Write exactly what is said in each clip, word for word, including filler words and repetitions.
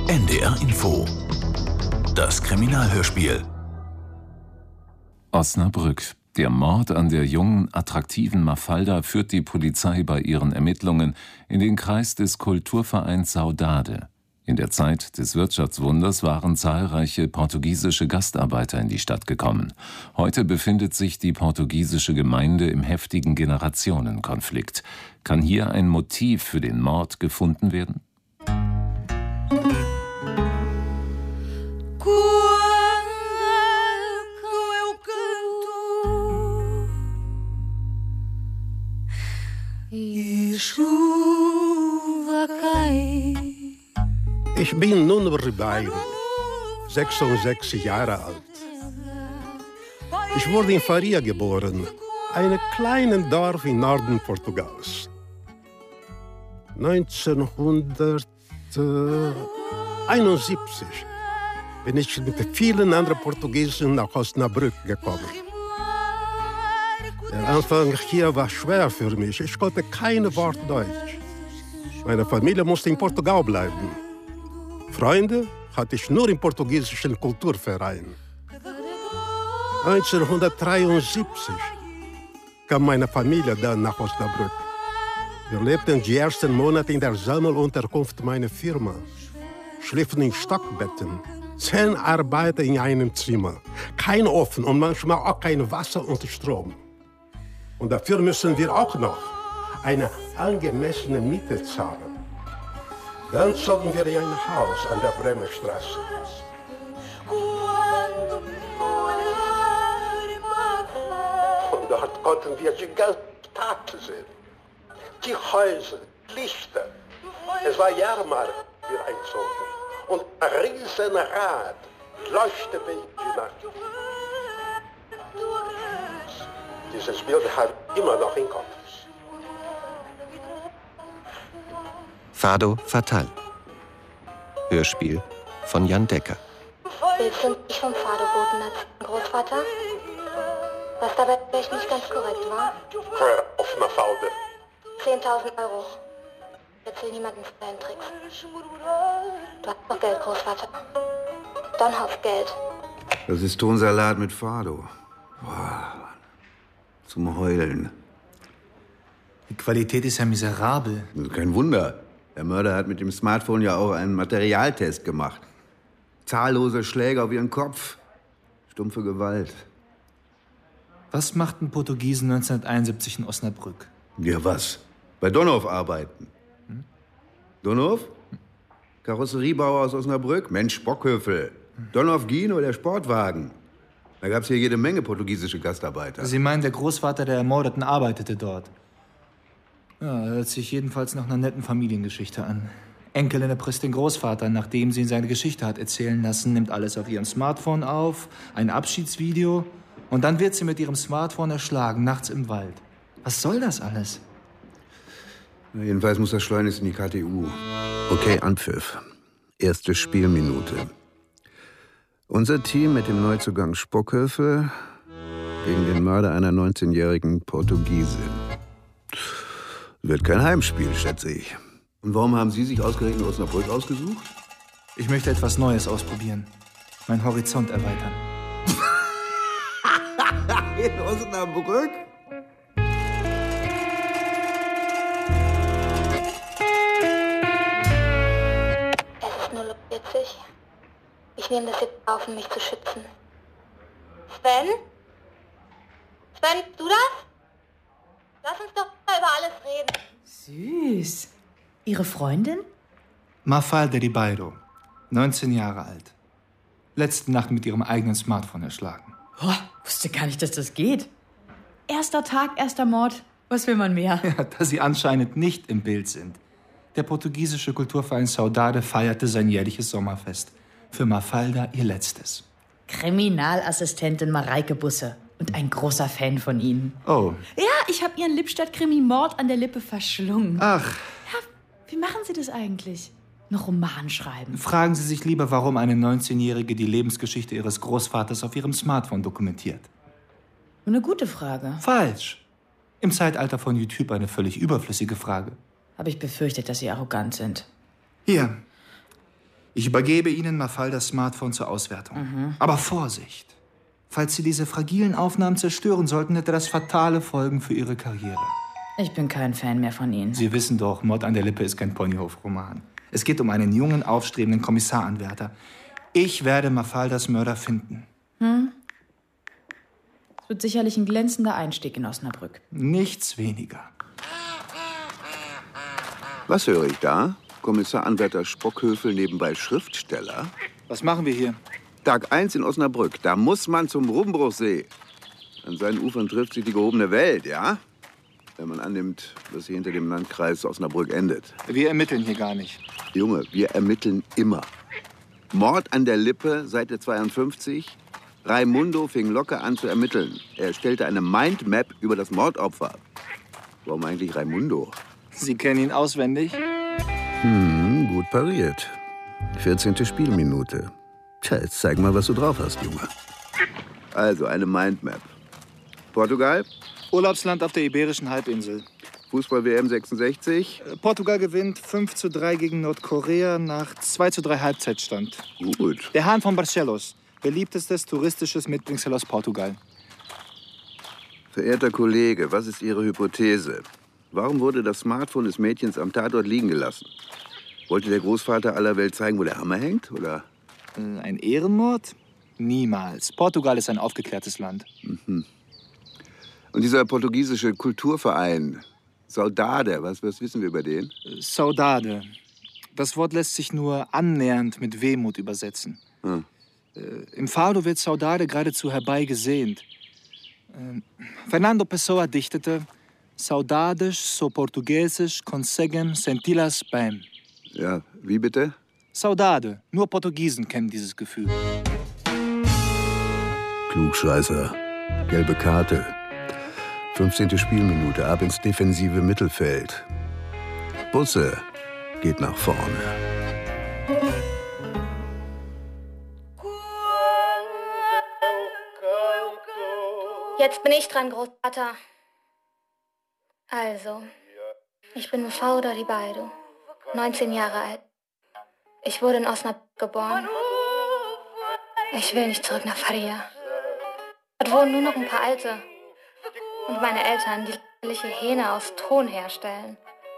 N D R Info. Das Kriminalhörspiel. Osnabrück. Der Mord an der jungen, attraktiven Mafalda führt die Polizei bei ihren Ermittlungen in den Kreis des Kulturvereins Saudade. In der Zeit des Wirtschaftswunders waren zahlreiche portugiesische Gastarbeiter in die Stadt gekommen. Heute befindet sich die portugiesische Gemeinde im heftigen Generationenkonflikt. Kann hier ein Motiv für den Mord gefunden werden? Ich bin nun Ribeiro, sechsundsechzig Jahre alt. Ich wurde in Faria geboren, einem kleinen Dorf im Norden Portugals. neunzehnhunderteinundsiebzig bin ich mit vielen anderen Portugiesen nach Osnabrück gekommen. Der Anfang hier war schwer für mich. Ich konnte kein Wort Deutsch. Meine Familie musste in Portugal bleiben. Freunde hatte ich nur im portugiesischen Kulturverein. neunzehnhundertdreiundsiebzig kam meine Familie dann nach Osnabrück. Wir lebten die ersten Monate in der Sammelunterkunft meiner Firma, schliefen in Stockbetten, zehn Arbeiter in einem Zimmer, kein Ofen und manchmal auch kein Wasser und Strom. Und dafür müssen wir auch noch eine angemessene Miete zahlen. Dann zogen wir in ein Haus an der Bremerstraße. Und dort konnten wir die ganze Stadt sehen. Die Häuser, Lichter. Es war Jahrmarkt, wir einzogen. Und ein Riesenrad leuchtete in die Nacht. Dieses Bild hat immer noch im Kopf. Fado Fatal. Hörspiel von Jan Decker. Willst du nicht vom Fado-Boten als Großvater? Was dabei vielleicht nicht ganz korrekt war? Hör auf, Mafalda. zehntausend Euro. Erzähl niemandem von deinen Tricks. Du hast noch Geld, Großvater. Donhaus Geld. Das ist Tonsalat mit Fado. Boah, zum Heulen. Die Qualität ist ja miserabel. Das ist kein Wunder. Der Mörder hat mit dem Smartphone ja auch einen Materialtest gemacht. Zahllose Schläge auf ihren Kopf. Stumpfe Gewalt. Was machten Portugiesen neunzehnhunderteinundsiebzig in Osnabrück? Ja, was? Bei Donhof arbeiten. Hm? Donhof? Karosseriebauer aus Osnabrück? Mensch, Bockhöfel. Hm. Donhof Gino, der Sportwagen. Da gab's hier jede Menge portugiesische Gastarbeiter. Sie meinen, der Großvater der Ermordeten arbeitete dort? Ja, hört sich jedenfalls nach einer netten Familiengeschichte an. Enkelin erpresst den Großvater, nachdem sie ihn seine Geschichte hat erzählen lassen, nimmt alles auf ihrem Smartphone auf, ein Abschiedsvideo und dann wird sie mit ihrem Smartphone erschlagen, nachts im Wald. Was soll das alles? Na, jedenfalls muss das schleunigst in die K T U. Okay, Anpfiff. Erste Spielminute. Unser Team mit dem Neuzugang Spockhöfel gegen den Mörder einer neunzehnjährigen Portugiesin. Wird kein Heimspiel, schätze ich. Und warum haben Sie sich ausgerechnet Osnabrück ausgesucht? Ich möchte etwas Neues ausprobieren. Meinen Horizont erweitern. In Osnabrück? Es ist null Uhr vierzig. Ich nehme das jetzt auf, um mich zu schützen. Sven? Sven, du das? Lass uns doch über alles reden. Süß. Ihre Freundin? Mafalda Ribeiro, neunzehn Jahre alt. Letzte Nacht mit ihrem eigenen Smartphone erschlagen. Oh, wusste gar nicht, dass das geht. Erster Tag, erster Mord. Was will man mehr? Ja, da sie anscheinend nicht im Bild sind. Der portugiesische Kulturverein Saudade feierte sein jährliches Sommerfest. Für Mafalda ihr letztes. Kriminalassistentin Mareike Busse. Und ein großer Fan von Ihnen. Oh. Ja, ich habe Ihren Lippstadt-Krimi Mord an der Lippe verschlungen. Ach. Ja, wie machen Sie das eigentlich? Einen Roman schreiben? Fragen Sie sich lieber, warum eine neunzehnjährige die Lebensgeschichte ihres Großvaters auf ihrem Smartphone dokumentiert. Eine gute Frage. Falsch. Im Zeitalter von YouTube eine völlig überflüssige Frage. Habe ich befürchtet, dass Sie arrogant sind. Hier. Ich übergebe Ihnen Mafaldas Smartphone zur Auswertung. Mhm. Aber Vorsicht! Falls Sie diese fragilen Aufnahmen zerstören sollten, hätte das fatale Folgen für Ihre Karriere. Ich bin kein Fan mehr von Ihnen. Sie wissen doch, Mord an der Lippe ist kein Ponyhof-Roman. Es geht um einen jungen, aufstrebenden Kommissaranwärter. Ich werde Mafaldas Mörder finden. Hm? Es wird sicherlich ein glänzender Einstieg in Osnabrück. Nichts weniger. Was höre ich da? Kommissaranwärter Spockhöfel nebenbei Schriftsteller? Was machen wir hier? Tag eins in Osnabrück. Da muss man zum Rumbruchsee. An seinen Ufern trifft sich die gehobene Welt, ja? Wenn man annimmt, dass sie hinter dem Landkreis Osnabrück endet. Wir ermitteln hier gar nicht. Junge, wir ermitteln immer. Mord an der Lippe, Seite zweiundfünfzig. Raimundo fing locker an zu ermitteln. Er stellte eine Mindmap über das Mordopfer. Warum eigentlich Raimundo? Sie kennen ihn auswendig? Hm, gut pariert. vierzehnte Spielminute. Tja, jetzt zeig mal, was du drauf hast, Junge. Also, eine Mindmap. Portugal? Urlaubsland auf der Iberischen Halbinsel. Fußball-W M sechsundsechzig. Portugal gewinnt fünf zu drei gegen Nordkorea nach zwei zu drei Halbzeitstand. Gut. Der Hahn von Barcelos. Beliebtestes touristisches Mitbringsel aus Portugal. Verehrter Kollege, was ist Ihre Hypothese? Warum wurde das Smartphone des Mädchens am Tatort liegen gelassen? Wollte der Großvater aller Welt zeigen, wo der Hammer hängt, oder? Ein Ehrenmord? Niemals. Portugal ist ein aufgeklärtes Land. Mhm. Und dieser portugiesische Kulturverein, Saudade, was, was wissen wir über den? Saudade. Das Wort lässt sich nur annähernd mit Wehmut übersetzen. Hm. Äh, Im Fado wird Saudade geradezu herbeigesehnt. Äh, Fernando Pessoa dichtete: Saudades so portugueses conseguem senti-las bem. Ja, wie bitte? Saudade. Nur Portugiesen kennen dieses Gefühl. Klugscheißer. Gelbe Karte. fünfzehnte Spielminute, ab ins defensive Mittelfeld. Busse geht nach vorne. Jetzt bin ich dran, Großvater. Also, ich bin Mafalda Ribeiro, neunzehn Jahre alt. Ich wurde in Osnabrück geboren. Ich will nicht zurück nach Faria. Dort wohnen nur noch ein paar Alte. Und meine Eltern, die lächerliche Hähne aus Ton herstellen.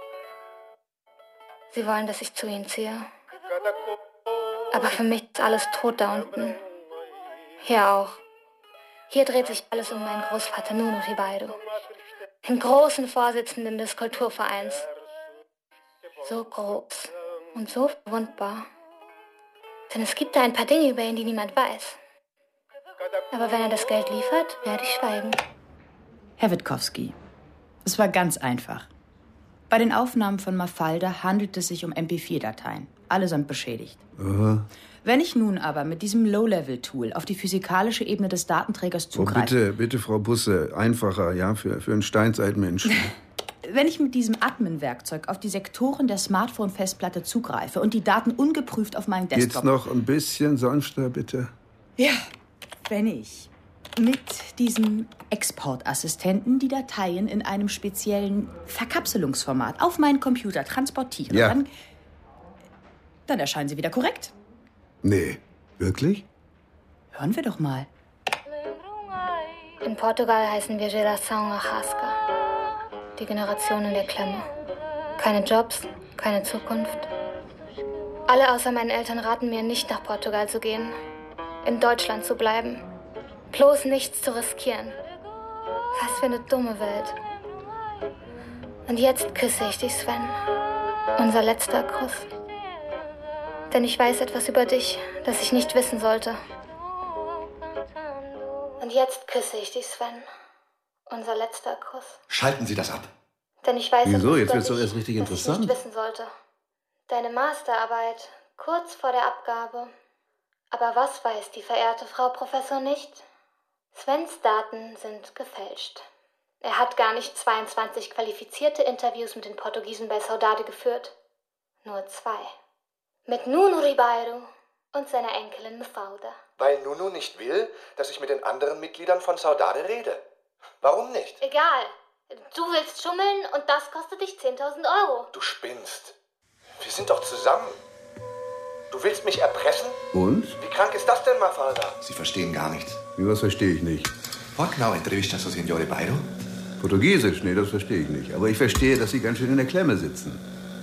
Sie wollen, dass ich zu ihnen ziehe. Aber für mich ist alles tot da unten. Hier auch. Hier dreht sich alles um meinen Großvater Nuno Ribeiro, den großen Vorsitzenden des Kulturvereins. So groß und so verwundbar. Denn es gibt da ein paar Dinge über ihn, die niemand weiß. Aber wenn er das Geld liefert, werde ich schweigen. Herr Witkowski, es war ganz einfach. Bei den Aufnahmen von Mafalda handelt es sich um M P vier Dateien, allesamt beschädigt. Aha. Wenn ich nun aber mit diesem Low-Level-Tool auf die physikalische Ebene des Datenträgers zugreife... Oh, bitte, bitte, Frau Busse, einfacher, ja, für, für einen Steinzeitmenschen. Wenn ich mit diesem Admin-Werkzeug auf die Sektoren der Smartphone-Festplatte zugreife und die Daten ungeprüft auf meinen Desktop... Geht's noch ein bisschen sanfter, bitte? Ja, wenn ich mit diesem Exportassistenten die Dateien in einem speziellen Verkapselungsformat auf meinen Computer transportiere, ja. dann, dann erscheinen sie wieder korrekt. Nee, wirklich? Hören wir doch mal. In Portugal heißen wir Geração Arrasca. Die Generation in der Klemme. Keine Jobs, keine Zukunft. Alle außer meinen Eltern raten mir, nicht nach Portugal zu gehen. In Deutschland zu bleiben. Bloß nichts zu riskieren. Was für eine dumme Welt. Und jetzt küsse ich dich, Sven. Unser letzter Kuss. Denn ich weiß etwas über dich, das ich nicht wissen sollte. Und jetzt küsse ich dich, Sven. Unser letzter Kuss. Schalten Sie das ab. Denn ich weiß Wieso? etwas Jetzt über wird's doch dich, erst richtig das interessant. ich nicht wissen sollte. Deine Masterarbeit, kurz vor der Abgabe. Aber was weiß die verehrte Frau Professor nicht? Svens Daten sind gefälscht. Er hat gar nicht zweiundzwanzig qualifizierte Interviews mit den Portugiesen bei Saudade geführt. Nur zwei. Mit Nuno Ribeiro und seiner Enkelin Mafalda. Weil Nuno nicht will, dass ich mit den anderen Mitgliedern von Saudade rede. Warum nicht? Egal. Du willst schummeln und das kostet dich zehntausend Euro. Du spinnst. Wir sind doch zusammen. Du Du willst mich erpressen? Und? Wie krank ist das denn, Mafalda? Sie verstehen gar nichts. Wie, was verstehe ich nicht? Was genau entrevista so Signore Beiro? Portugiesisch? Nee, das verstehe ich nicht. Aber ich verstehe, dass Sie ganz schön in der Klemme sitzen.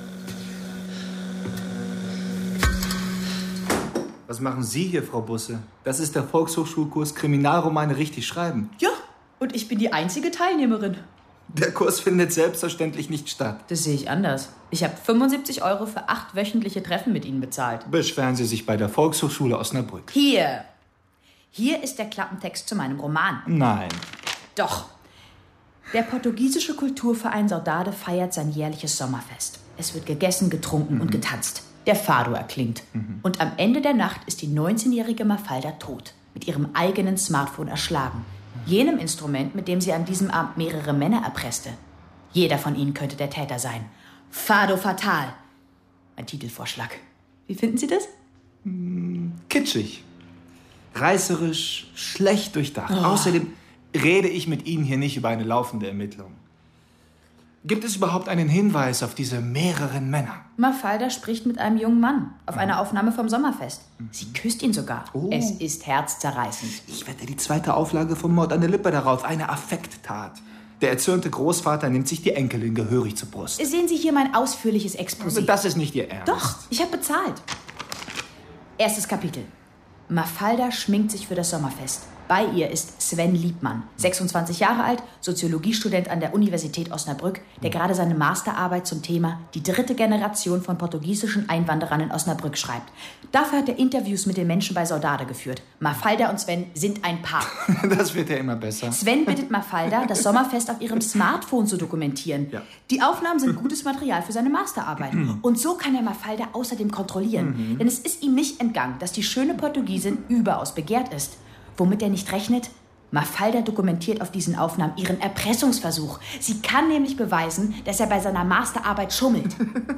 Was machen Sie hier, Frau Busse? Das ist der Volkshochschulkurs Kriminalromane richtig schreiben. Ja, und ich bin die einzige Teilnehmerin. Der Kurs findet selbstverständlich nicht statt. Das sehe ich anders. Ich habe fünfundsiebzig Euro für acht wöchentliche Treffen mit Ihnen bezahlt. Beschweren Sie sich bei der Volkshochschule Osnabrück. Hier. Hier ist der Klappentext zu meinem Roman. Nein. Doch. Der portugiesische Kulturverein Saudade feiert sein jährliches Sommerfest. Es wird gegessen, getrunken mhm. und getanzt. Der Fado erklingt. Mhm. Und am Ende der Nacht ist die neunzehnjährige Mafalda tot. Mit ihrem eigenen Smartphone erschlagen. Jenem Instrument, mit dem sie an diesem Abend mehrere Männer erpresste. Jeder von ihnen könnte der Täter sein. Fado fatal. Ein Titelvorschlag. Wie finden Sie das? Hm, kitschig. Reißerisch, schlecht durchdacht. Oh. Außerdem rede ich mit Ihnen hier nicht über eine laufende Ermittlung. Gibt es überhaupt einen Hinweis auf diese mehreren Männer? Mafalda spricht mit einem jungen Mann auf einer Aufnahme vom Sommerfest. Sie küsst ihn sogar. Oh. Es ist herzzerreißend. Ich wette die zweite Auflage vom Mord an der Lippe darauf. Eine Affekttat. Der erzürnte Großvater nimmt sich die Enkelin gehörig zur Brust. Sehen Sie hier mein ausführliches Exposé. Das ist nicht Ihr Ernst. Doch, ich habe bezahlt. Erstes Kapitel. Mafalda schminkt sich für das Sommerfest. Bei ihr ist Sven Liebmann, sechsundzwanzig Jahre alt, Soziologiestudent an der Universität Osnabrück, der gerade seine Masterarbeit zum Thema die dritte Generation von portugiesischen Einwanderern in Osnabrück schreibt. Dafür hat er Interviews mit den Menschen bei Saudade geführt. Mafalda und Sven sind ein Paar. Das wird ja immer besser. Sven bittet Mafalda, das Sommerfest auf ihrem Smartphone zu dokumentieren. Ja. Die Aufnahmen sind gutes Material für seine Masterarbeit. Und so kann er Mafalda außerdem kontrollieren. Mhm. Denn es ist ihm nicht entgangen, dass die schöne Portugiesin überaus begehrt ist. Womit er nicht rechnet? Mafalda dokumentiert auf diesen Aufnahmen ihren Erpressungsversuch. Sie kann nämlich beweisen, dass er bei seiner Masterarbeit schummelt.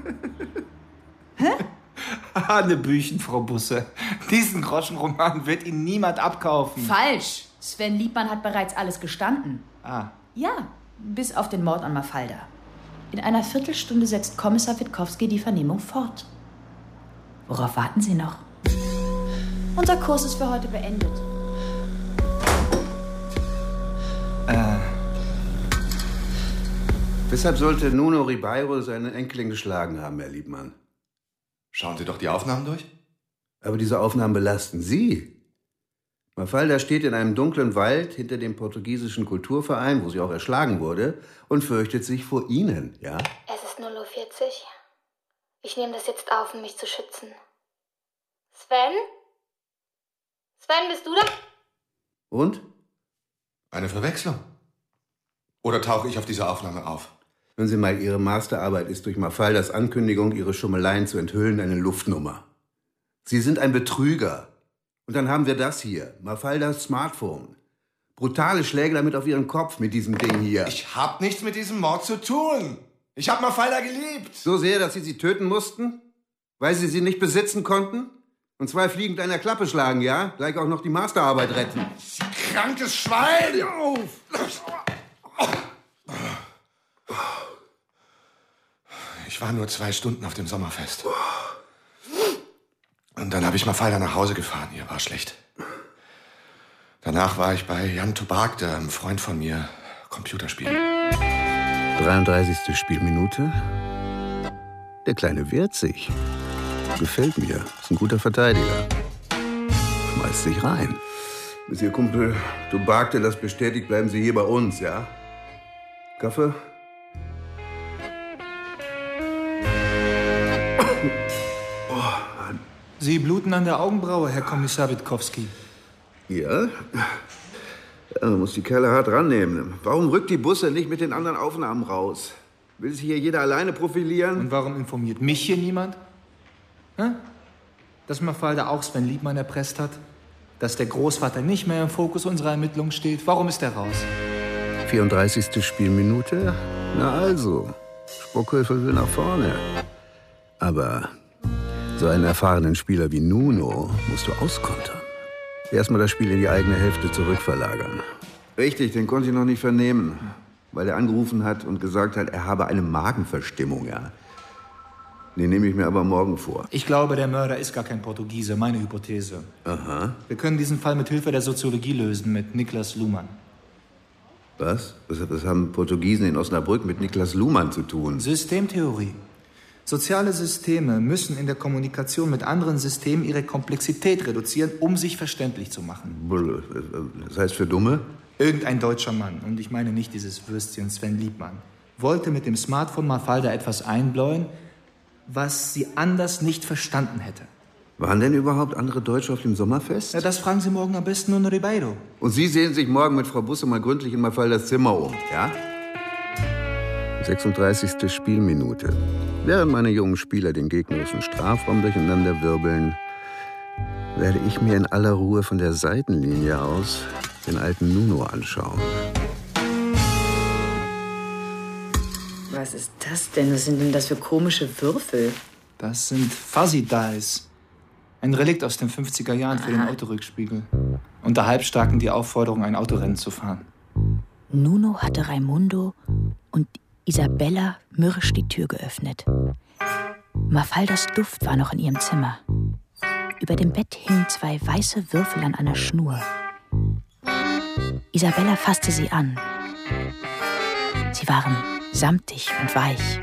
Hä? Hanebüchen, Frau Busse. Diesen Groschenroman wird Ihnen niemand abkaufen. Falsch. Sven Liebmann hat bereits alles gestanden. Ah. Ja, bis auf den Mord an Mafalda. In einer Viertelstunde setzt Kommissar Witkowski die Vernehmung fort. Worauf warten Sie noch? Unser Kurs ist für heute beendet. Äh. Weshalb sollte Nuno Ribeiro seine Enkelin geschlagen haben, Herr Liebmann? Schauen Sie doch die Aufnahmen durch. Aber diese Aufnahmen belasten Sie. Mafalda steht in einem dunklen Wald hinter dem portugiesischen Kulturverein, wo sie auch erschlagen wurde, und fürchtet sich vor Ihnen, ja? Es ist null Uhr vierzig. Ich nehme das jetzt auf, um mich zu schützen. Sven? Sven, bist du da? Und? Eine Verwechslung. Oder tauche ich auf dieser Aufnahme auf? Hören Sie mal, Ihre Masterarbeit ist durch Mafaldas Ankündigung, Ihre Schummeleien zu enthüllen, eine Luftnummer. Sie sind ein Betrüger. Und dann haben wir das hier, Mafaldas Smartphone. Brutale Schläge damit auf Ihren Kopf mit diesem Ding hier. Ich hab nichts mit diesem Mord zu tun. Ich hab Mafalda geliebt. So sehr, dass Sie sie töten mussten? Weil Sie sie nicht besitzen konnten? Und zwei Fliegen mit einer Klappe schlagen, ja? Gleich auch noch die Masterarbeit retten. Sie krankes Schwein! Hör auf! Ich war nur zwei Stunden auf dem Sommerfest. Und dann habe ich Mafalda nach Hause gefahren. Ihr war schlecht. Danach war ich bei Jan Tobak, einem Freund von mir, Computerspielen. dreiunddreißigste Spielminute. Der Kleine wehrt sich. Gefällt mir. Ist ein guter Verteidiger. Schmeißt sich rein. Bis Ihr Kumpel Tobak, der das bestätigt, bleiben Sie hier bei uns, ja? Kaffee? Sie bluten an der Augenbraue, Herr Kommissar Witkowski. Ja? Ja, man muss die Kerle hart rannehmen. Warum rückt die Busse nicht mit den anderen Aufnahmen raus? Will sich hier jeder alleine profilieren? Und warum informiert mich hier niemand? Hä? Dass Mafalda auch Sven Liebmann erpresst hat? Dass der Großvater nicht mehr im Fokus unserer Ermittlungen steht? Warum ist er raus? vierunddreißigste Spielminute? Na also, Spockhövel will nach vorne. Aber so einen erfahrenen Spieler wie Nuno musst du auskontern. Erstmal das Spiel in die eigene Hälfte zurückverlagern. Richtig, den konnte ich noch nicht vernehmen. Weil er angerufen hat und gesagt hat, er habe eine Magenverstimmung, ja. Die nehme ich mir aber morgen vor. Ich glaube, der Mörder ist gar kein Portugiese, meine Hypothese. Aha. Wir können diesen Fall mit Hilfe der Soziologie lösen, mit Niklas Luhmann. Was? Was, was haben Portugiesen in Osnabrück mit Niklas Luhmann zu tun? Systemtheorie. Soziale Systeme müssen in der Kommunikation mit anderen Systemen ihre Komplexität reduzieren, um sich verständlich zu machen. Das heißt für Dumme? Irgendein deutscher Mann, und ich meine nicht dieses Würstchen Sven Liebmann, wollte mit dem Smartphone Mafalda etwas einbläuen, was sie anders nicht verstanden hätte. Waren denn überhaupt andere Deutsche auf dem Sommerfest? Ja, das fragen Sie morgen am besten Nuno Ribeiro. Und Sie sehen sich morgen mit Frau Busse mal gründlich in Mafaldas Zimmer um, ja? sechsunddreißigste Spielminute. Während meine jungen Spieler den gegnerischen Strafraum durcheinander wirbeln, werde ich mir in aller Ruhe von der Seitenlinie aus den alten Nuno anschauen. Was ist das denn? Was sind denn das für komische Würfel? Das sind Fuzzy Dice. Ein Relikt aus den fünfziger Jahren für den Autorückspiegel. Unter Halbstarken die Aufforderung, ein Autorennen zu fahren. Nuno hatte Raimundo und Isabella mürrisch die Tür geöffnet. Mafaldas Duft war noch in ihrem Zimmer. Über dem Bett hingen zwei weiße Würfel an einer Schnur. Isabella fasste sie an. Sie waren samtig und weich.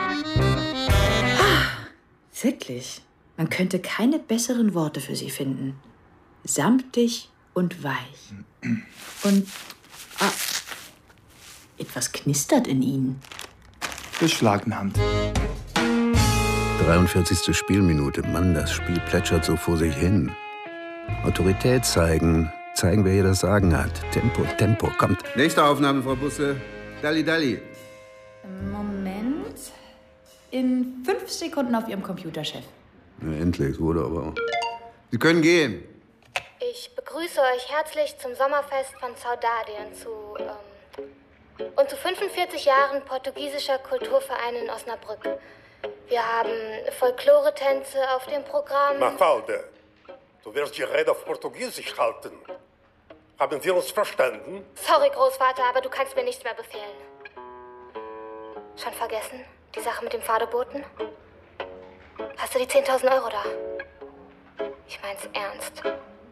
Ah, wirklich. Man könnte keine besseren Worte für sie finden. Samtig und weich. Und ah, etwas knistert in ihnen. Beschlagnahmt. dreiundvierzigste Spielminute. Mann, das Spiel plätschert so vor sich hin. Autorität zeigen. Zeigen, wer hier das Sagen hat. Tempo, Tempo, kommt. Nächste Aufnahme, Frau Busse. Dalli, Dalli. Moment. In fünf Sekunden auf Ihrem Computer, Chef. Na, endlich, wurde aber auch. Sie können gehen. Ich begrüße euch herzlich zum Sommerfest von Saudade und zu, ähm, und zu fünfundvierzig Jahren portugiesischer Kulturverein in Osnabrück. Wir haben Folklore-Tänze auf dem Programm. Mafalda, du wirst die Rede auf Portugiesisch halten. Haben wir uns verstanden? Sorry, Großvater, aber du kannst mir nichts mehr befehlen. Schon vergessen? Die Sache mit dem Fahrboten? Hast du die zehntausend Euro da? Ich mein's ernst.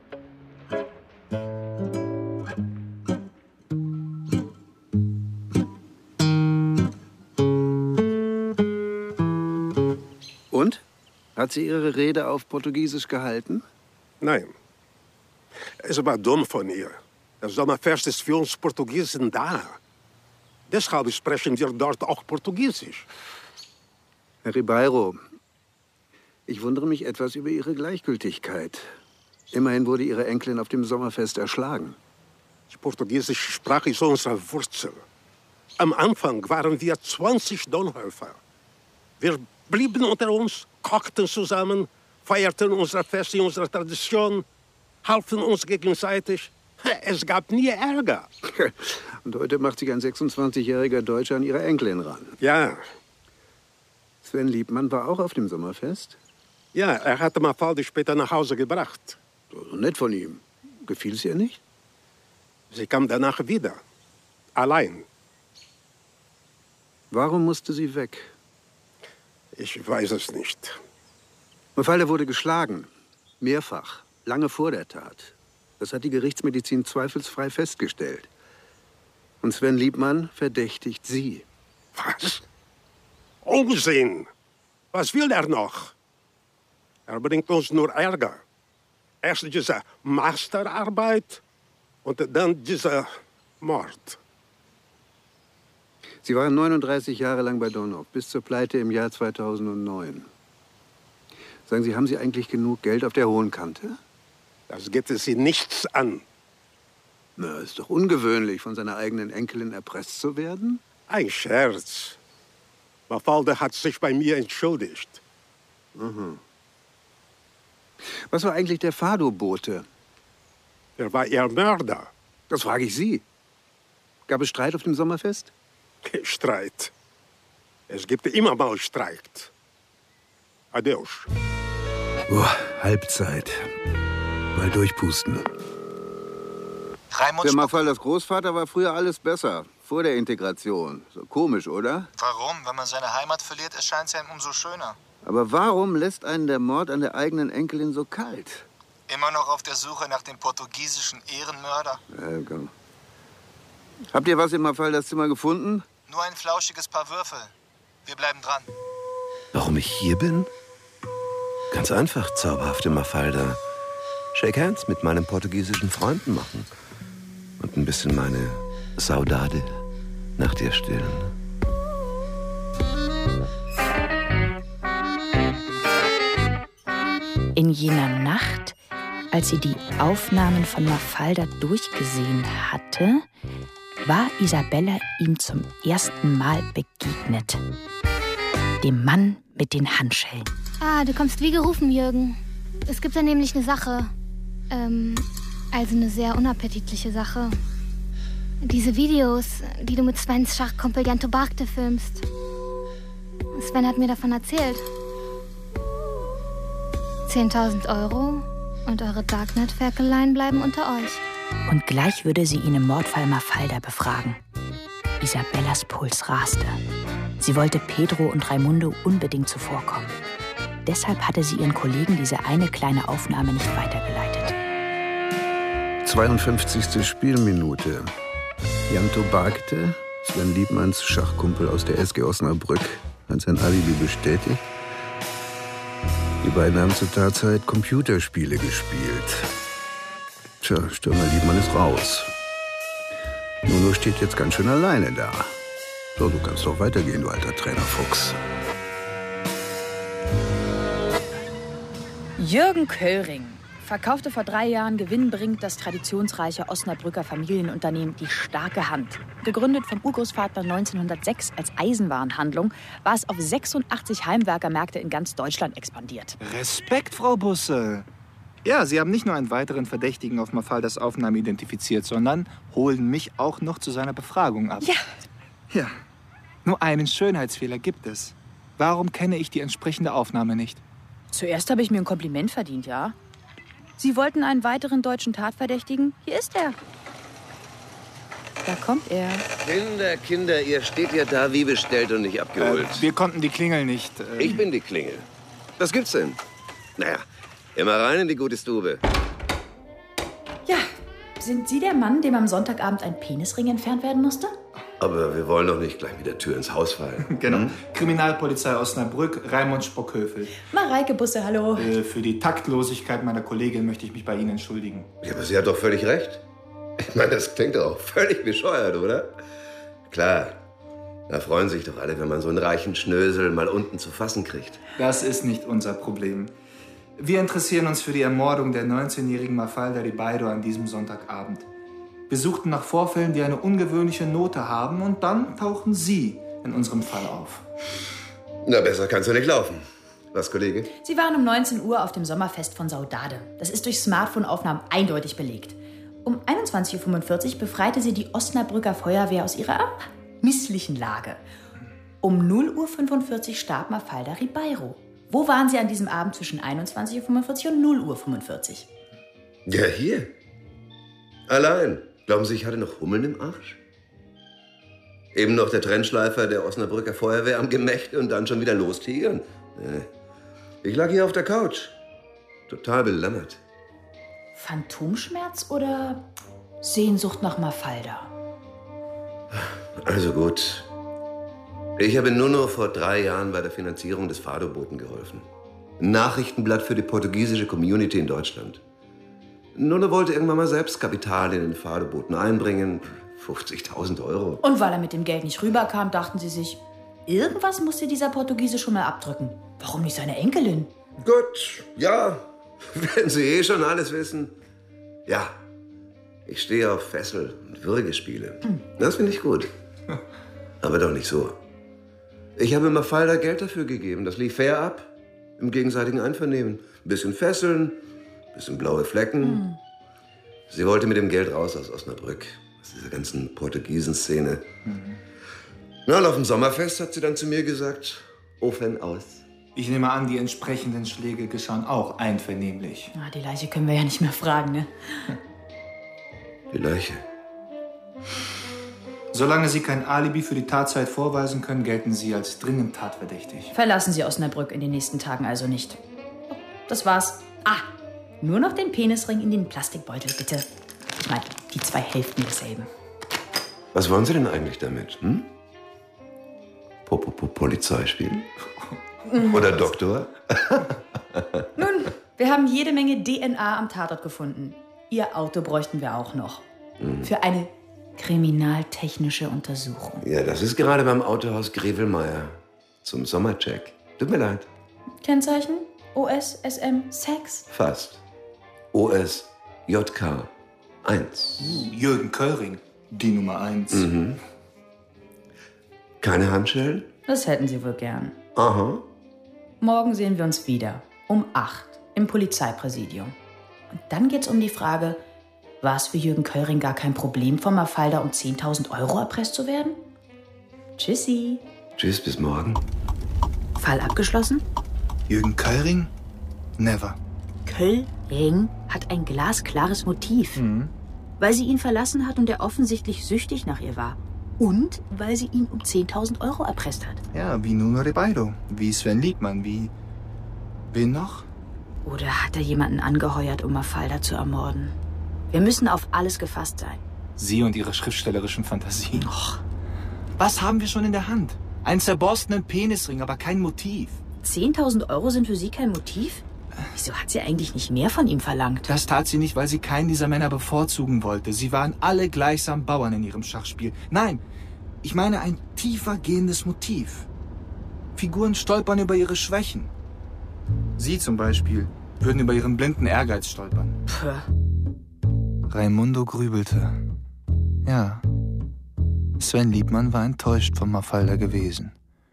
Und? Hat sie ihre Rede auf Portugiesisch gehalten? Nein. Es war dumm von ihr. Das Sommerfest ist für uns Portugiesen da. Deshalb sprechen wir dort auch Portugiesisch. Herr Ribeiro, ich wundere mich etwas über Ihre Gleichgültigkeit. Immerhin wurde Ihre Enkelin auf dem Sommerfest erschlagen. Die portugiesische Sprache ist unsere Wurzel. Am Anfang waren wir zwanzig Donhöfer. Wir blieben unter uns, kochten zusammen, feierten unser Fest in unserer Tradition, halfen uns gegenseitig. Es gab nie Ärger. Und heute macht sich ein sechsundzwanzigjähriger Deutscher an ihre Enkelin ran. Ja. Sven Liebmann war auch auf dem Sommerfest? Ja, er hatte Mafalda später nach Hause gebracht. Nett von ihm. Gefiel es ihr nicht? Sie kam danach wieder. Allein. Warum musste sie weg? Ich weiß es nicht. Mafalda wurde geschlagen. Mehrfach. Lange vor der Tat. Das hat die Gerichtsmedizin zweifelsfrei festgestellt. Und Sven Liebmann verdächtigt sie. Was? Unsinn! Was will er noch? Er bringt uns nur Ärger. Erst diese Masterarbeit und dann dieser Mord. Sie waren neununddreißig Jahre lang bei Donov, bis zur Pleite im Jahr zweitausendneun. Sagen Sie, haben Sie eigentlich genug Geld auf der hohen Kante? Das geht es Sie nichts an. Na, ist doch ungewöhnlich, von seiner eigenen Enkelin erpresst zu werden. Ein Scherz. Mafalda hat sich bei mir entschuldigt. Mhm. Was war eigentlich der Fado-Bote? Er war Ihr Mörder. Das frage ich Sie. Gab es Streit auf dem Sommerfest? Streit. Es gibt immer mal Streit. Adeus. Boah, Halbzeit. Mal durchpusten. Raimund Der Mafaldas Großvater war früher alles besser. Vor der Integration. So komisch, oder? Warum? Wenn man seine Heimat verliert, erscheint es einem umso schöner. Aber warum lässt einen der Mord an der eigenen Enkelin so kalt? Immer noch auf der Suche nach dem portugiesischen Ehrenmörder? Ja, komm. Habt ihr was im Mafaldas Zimmer gefunden? Nur ein flauschiges Paar Würfel. Wir bleiben dran. Warum ich hier bin? Ganz einfach, zauberhafte Mafalda. Shake hands mit meinen portugiesischen Freunden machen. Und ein bisschen meine Saudade nach dir stillen. In jener Nacht, als sie die Aufnahmen von Mafalda durchgesehen hatte, war Isabella ihm zum ersten Mal begegnet. Dem Mann mit den Handschellen. Ah, du kommst wie gerufen, Jürgen. Es gibt da nämlich eine Sache. Ähm, also eine sehr unappetitliche Sache. Diese Videos, die du mit Svens Schachkumpel Jan Tobagte filmst. Sven hat mir davon erzählt. zehntausend Euro und eure Darknet-Ferkeleien bleiben unter euch. Und gleich würde sie ihn im Mordfall Mafalda befragen. Isabellas Puls raste. Sie wollte Pedro und Raimundo unbedingt zuvorkommen. Deshalb hatte sie ihren Kollegen diese eine kleine Aufnahme nicht weitergeleitet. zweiundfünfzigste Spielminute. Jan Tobagte, Sven Liebmanns Schachkumpel aus der S G Osnabrück, hat sein Alibi bestätigt. Die beiden haben zur Tatzeit Computerspiele gespielt. Tja, Stürmer Liebmann ist raus. Nuno steht jetzt ganz schön alleine da. So, du kannst doch weitergehen, du alter Trainerfuchs. Jürgen Köllring verkaufte vor drei Jahren gewinnbringend das traditionsreiche Osnabrücker Familienunternehmen Die Starke Hand. Gegründet vom Urgroßvater neunzehnhundertsechs als Eisenwarenhandlung, war es auf sechsundachtzig Heimwerkermärkte in ganz Deutschland expandiert. Respekt, Frau Busse. Ja, Sie haben nicht nur einen weiteren Verdächtigen auf Mafaldas Aufnahme identifiziert, sondern holen mich auch noch zu seiner Befragung ab. Ja. Ja. Nur einen Schönheitsfehler gibt es. Warum kenne ich die entsprechende Aufnahme nicht? Zuerst habe ich mir ein Kompliment verdient, ja. Sie wollten einen weiteren deutschen Tatverdächtigen? Hier ist er. Da kommt er. Kinder, Kinder, ihr steht ja da wie bestellt und nicht abgeholt. Äh, wir konnten die Klingel nicht. Äh ich bin die Klingel. Was gibt's denn? Naja, immer rein in die gute Stube. Ja, sind Sie der Mann, dem am Sonntagabend ein Penisring entfernt werden musste? Aber wir wollen doch nicht gleich mit der Tür ins Haus fallen. Genau. Hm? Kriminalpolizei Osnabrück, Raimund Spockhöfel. Mareike Busse, hallo. Äh, für die Taktlosigkeit meiner Kollegin möchte ich mich bei Ihnen entschuldigen. Ja, aber sie hat doch völlig recht. Ich meine, das klingt doch auch völlig bescheuert, oder? Klar, da freuen sich doch alle, wenn man so einen reichen Schnösel mal unten zu fassen kriegt. Das ist nicht unser Problem. Wir interessieren uns für die Ermordung der neunzehnjährigen Mafalda Ribeiro an diesem Sonntagabend. Wir suchten nach Vorfällen, die eine ungewöhnliche Note haben, und dann tauchen Sie in unserem Fall auf. Na, besser kann's ja nicht laufen. Was, Kollege? Sie waren um neunzehn Uhr auf dem Sommerfest von Saudade. Das ist durch Smartphone-Aufnahmen eindeutig belegt. Um einundzwanzig Uhr fünfundvierzig befreite sie die Osnabrücker Feuerwehr aus ihrer ah, misslichen Lage. Um null Uhr fünfundvierzig starb Mafalda Ribeiro. Wo waren Sie an diesem Abend zwischen einundzwanzig Uhr fünfundvierzig und null Uhr fünfundvierzig? Ja, hier. Allein. Glauben Sie, ich hatte noch Hummeln im Arsch? Eben noch der Trennschleifer der Osnabrücker Feuerwehr am Gemächt und dann schon wieder lostigern? Ich lag hier auf der Couch. Total belammert. Phantomschmerz oder Sehnsucht nach Mafalda? Also gut. Ich habe nur noch vor drei Jahren bei der Finanzierung des Fado-Boten geholfen. Ein Nachrichtenblatt für die portugiesische Community in Deutschland. Nuno wollte irgendwann mal selbst Kapital in den Fado-Boten einbringen. fünfzigtausend Euro. Und weil er mit dem Geld nicht rüberkam, dachten sie sich, irgendwas musste dieser Portugiese schon mal abdrücken. Warum nicht seine Enkelin? Gut, ja. Wenn Sie eh schon alles wissen. Ja, ich stehe auf Fessel- und Würgespiele. Hm. Das finde ich gut. Aber doch nicht so. Ich habe Mafalda Geld dafür gegeben. Das lief fair ab. Im gegenseitigen Einvernehmen. Ein bisschen Fesseln, ein bisschen blaue Flecken. Hm. Sie wollte mit dem Geld raus aus Osnabrück. Aus dieser ganzen Portugiesen-Szene. Mhm. Na, und auf dem Sommerfest hat sie dann zu mir gesagt, Ofen aus. Ich nehme an, die entsprechenden Schläge geschahen auch einvernehmlich. Ah, die Leiche können wir ja nicht mehr fragen, ne? Die Leiche. Solange Sie kein Alibi für die Tatzeit vorweisen können, gelten Sie als dringend tatverdächtig. Verlassen Sie Osnabrück in den nächsten Tagen also nicht. Das war's. Ah, nur noch den Penisring in den Plastikbeutel, bitte. Ich meine, die zwei Hälften desselben. Was wollen Sie denn eigentlich damit? Hm? Polizei spielen? Oder Doktor? Nun, wir haben jede Menge D N A am Tatort gefunden. Ihr Auto bräuchten wir auch noch. Hm. Für eine kriminaltechnische Untersuchung. Ja, das ist gerade beim Autohaus Grevelmeier. Zum Sommercheck. Tut mir leid. Kennzeichen? O S S M Sex? Fast. O S J K eins. Uh, Jürgen Köring, die Nummer eins. Mhm. Keine Handschellen? Das hätten Sie wohl gern. Aha. Morgen sehen wir uns wieder. Um acht. Im Polizeipräsidium. Und dann geht's um die Frage, war es für Jürgen Köring gar kein Problem, von Mafalda um zehntausend Euro erpresst zu werden? Tschüssi. Tschüss, bis morgen. Fall abgeschlossen? Jürgen Köring? Never. Köring hat ein glasklares Motiv. Mhm. Weil sie ihn verlassen hat und er offensichtlich süchtig nach ihr war. Und weil sie ihn um zehntausend Euro erpresst hat. Ja, wie Nuno Ribeiro, wie Sven Liebmann, wie... Wen noch? Oder hat er jemanden angeheuert, um Mafalda zu ermorden? Wir müssen auf alles gefasst sein. Sie und Ihre schriftstellerischen Fantasien. Och. Was haben wir schon in der Hand? Einen zerborstenen Penisring, aber kein Motiv. zehntausend Euro sind für Sie kein Motiv? Wieso hat sie eigentlich nicht mehr von ihm verlangt? Das tat sie nicht, weil sie keinen dieser Männer bevorzugen wollte. Sie waren alle gleichsam Bauern in ihrem Schachspiel. Nein, ich meine ein tiefer gehendes Motiv. Figuren stolpern über ihre Schwächen. Sie zum Beispiel würden über ihren blinden Ehrgeiz stolpern. Puh. Raimundo grübelte. Ja, Sven Liebmann war enttäuscht von Mafalda gewesen.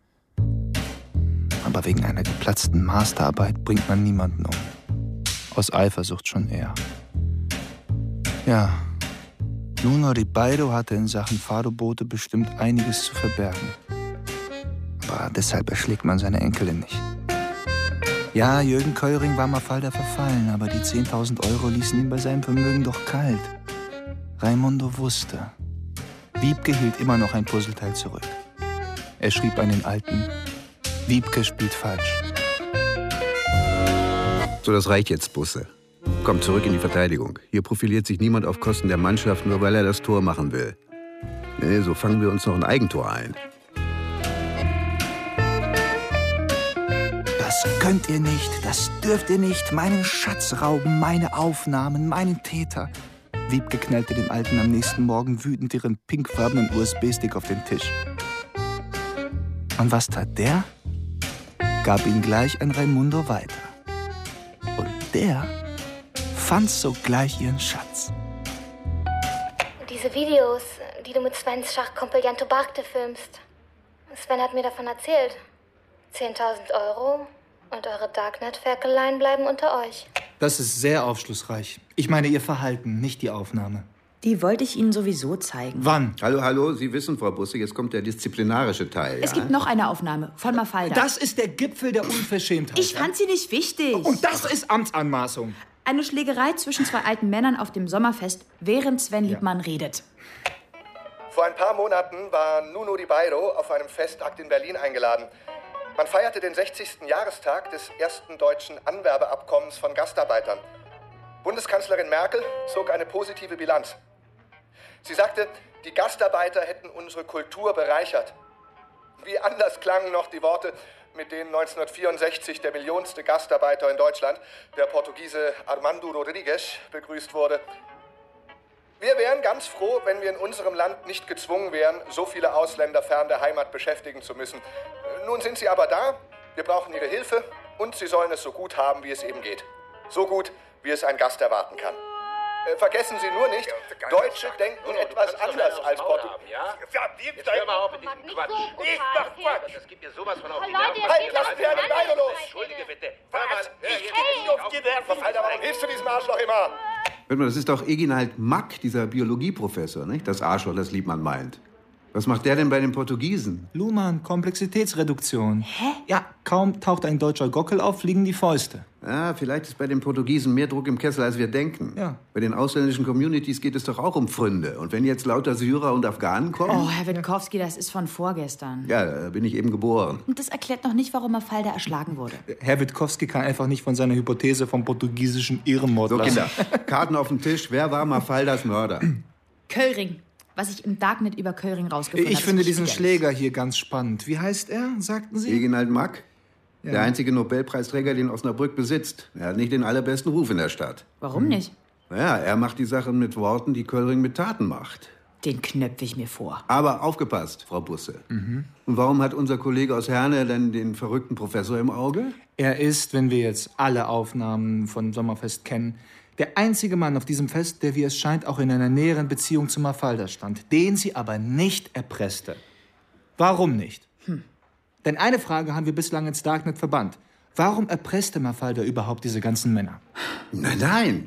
Aber wegen einer geplatzten Masterarbeit bringt man niemanden um. Aus Eifersucht schon eher. Ja, Nuno Ribeiro hatte in Sachen Fado-Boote bestimmt einiges zu verbergen. Aber deshalb erschlägt man seine Enkelin nicht. Ja, Jürgen Köring war Mafalda verfallen, aber die zehntausend Euro ließen ihn bei seinem Vermögen doch kalt. Raimundo wusste, Wiebke hielt immer noch ein Puzzleteil zurück. Er schrieb an den Alten, Wiebke spielt falsch. So, das reicht jetzt, Busse. Kommt zurück in die Verteidigung. Hier profiliert sich niemand auf Kosten der Mannschaft, nur weil er das Tor machen will. Nee, so fangen wir uns noch ein Eigentor ein. Das könnt ihr nicht, das dürft ihr nicht. Meinen Schatz rauben, meine Aufnahmen, meinen Täter. Wiebke knallte dem Alten am nächsten Morgen wütend ihren pinkfarbenen U S B-Stick auf den Tisch. Und was tat der? Gab ihn gleich an Raimundo weiter. Und der fand sogleich ihren Schatz. Diese Videos, die du mit Svens Schachkumpel Jan Tobagte filmst. Sven hat mir davon erzählt. zehntausend Euro und eure Darknet-Ferkeleien bleiben unter euch. Das ist sehr aufschlussreich. Ich meine ihr Verhalten, nicht die Aufnahme. Die wollte ich Ihnen sowieso zeigen. Wann? Hallo, hallo, Sie wissen, Frau Busse, jetzt kommt der disziplinarische Teil. Es ja? gibt noch eine Aufnahme von Mafalda. Das ist der Gipfel der Unverschämtheit. Ich fand sie nicht wichtig. Und das ist Amtsanmaßung. Eine Schlägerei zwischen zwei alten Männern auf dem Sommerfest, während Sven Liebmann ja. redet. Vor ein paar Monaten war Nuno Ribeiro auf einem Festakt in Berlin eingeladen. Man feierte den sechzigsten Jahrestag des ersten deutschen Anwerbeabkommens von Gastarbeitern. Bundeskanzlerin Merkel zog eine positive Bilanz. Sie sagte, die Gastarbeiter hätten unsere Kultur bereichert. Wie anders klangen noch die Worte, mit denen neunzehnhundertvierundsechzig der millionste Gastarbeiter in Deutschland, der Portugiese Armando Rodrigues, begrüßt wurde. Wir wären ganz froh, wenn wir in unserem Land nicht gezwungen wären, so viele Ausländer fern der Heimat beschäftigen zu müssen. Nun sind sie aber da, wir brauchen ihre Hilfe und sie sollen es so gut haben, wie es eben geht. So gut, wie es ein Gast erwarten kann. Äh, vergessen Sie nur nicht, Deutsche denken etwas anders als Portugiesen. Ja, jetzt hör mal auf mit diesem Quatsch. Ich mach Quatsch. Das gibt mir sowas von auf die Leute, Nerven. Halt, lass Pferde Beine los! Entschuldige bitte. Was? Ich geb die Luftgewehr. Verfalter, warum hilfst du diesem Arschloch immer? Hört mal, das ist doch Eginhard Mack, dieser Biologieprofessor, nicht? Das Arschloch, das Liebmann meint. Was macht der denn bei den Portugiesen? Luhmann, Komplexitätsreduktion. Hä? Ja, kaum taucht ein deutscher Gockel auf, fliegen die Fäuste. Ja, vielleicht ist bei den Portugiesen mehr Druck im Kessel, als wir denken. Ja. Bei den ausländischen Communities geht es doch auch um Pfründe. Und wenn jetzt lauter Syrer und Afghanen kommen... Oh, Herr Witkowski, das ist von vorgestern. Ja, da bin ich eben geboren. Und das erklärt noch nicht, warum Mafalda erschlagen wurde. Herr Witkowski kann einfach nicht von seiner Hypothese vom portugiesischen Ehrenmord So, lassen. Kinder, Karten auf den Tisch. Wer war Mafaldas Mörder? Köllring. Was ich im Darknet über Köllring rausgefunden habe. Ich finde diesen Schläger hier ganz spannend. Wie heißt er, sagten Sie? Reginald Mack. Ja. Der einzige Nobelpreisträger, den Osnabrück besitzt. Er hat nicht den allerbesten Ruf in der Stadt. Warum nicht? Ja, er macht die Sachen mit Worten, die Köllring mit Taten macht. Den knöpfe ich mir vor. Aber aufgepasst, Frau Busse. Mhm. Und warum hat unser Kollege aus Herne denn den verrückten Professor im Auge? Er ist, wenn wir jetzt alle Aufnahmen von Sommerfest kennen, der einzige Mann auf diesem Fest, der, wie es scheint, auch in einer näheren Beziehung zu Mafalda stand, den sie aber nicht erpresste. Warum nicht? Hm. Denn eine Frage haben wir bislang ins Darknet verbannt. Warum erpresste Mafalda überhaupt diese ganzen Männer? Nein, nein.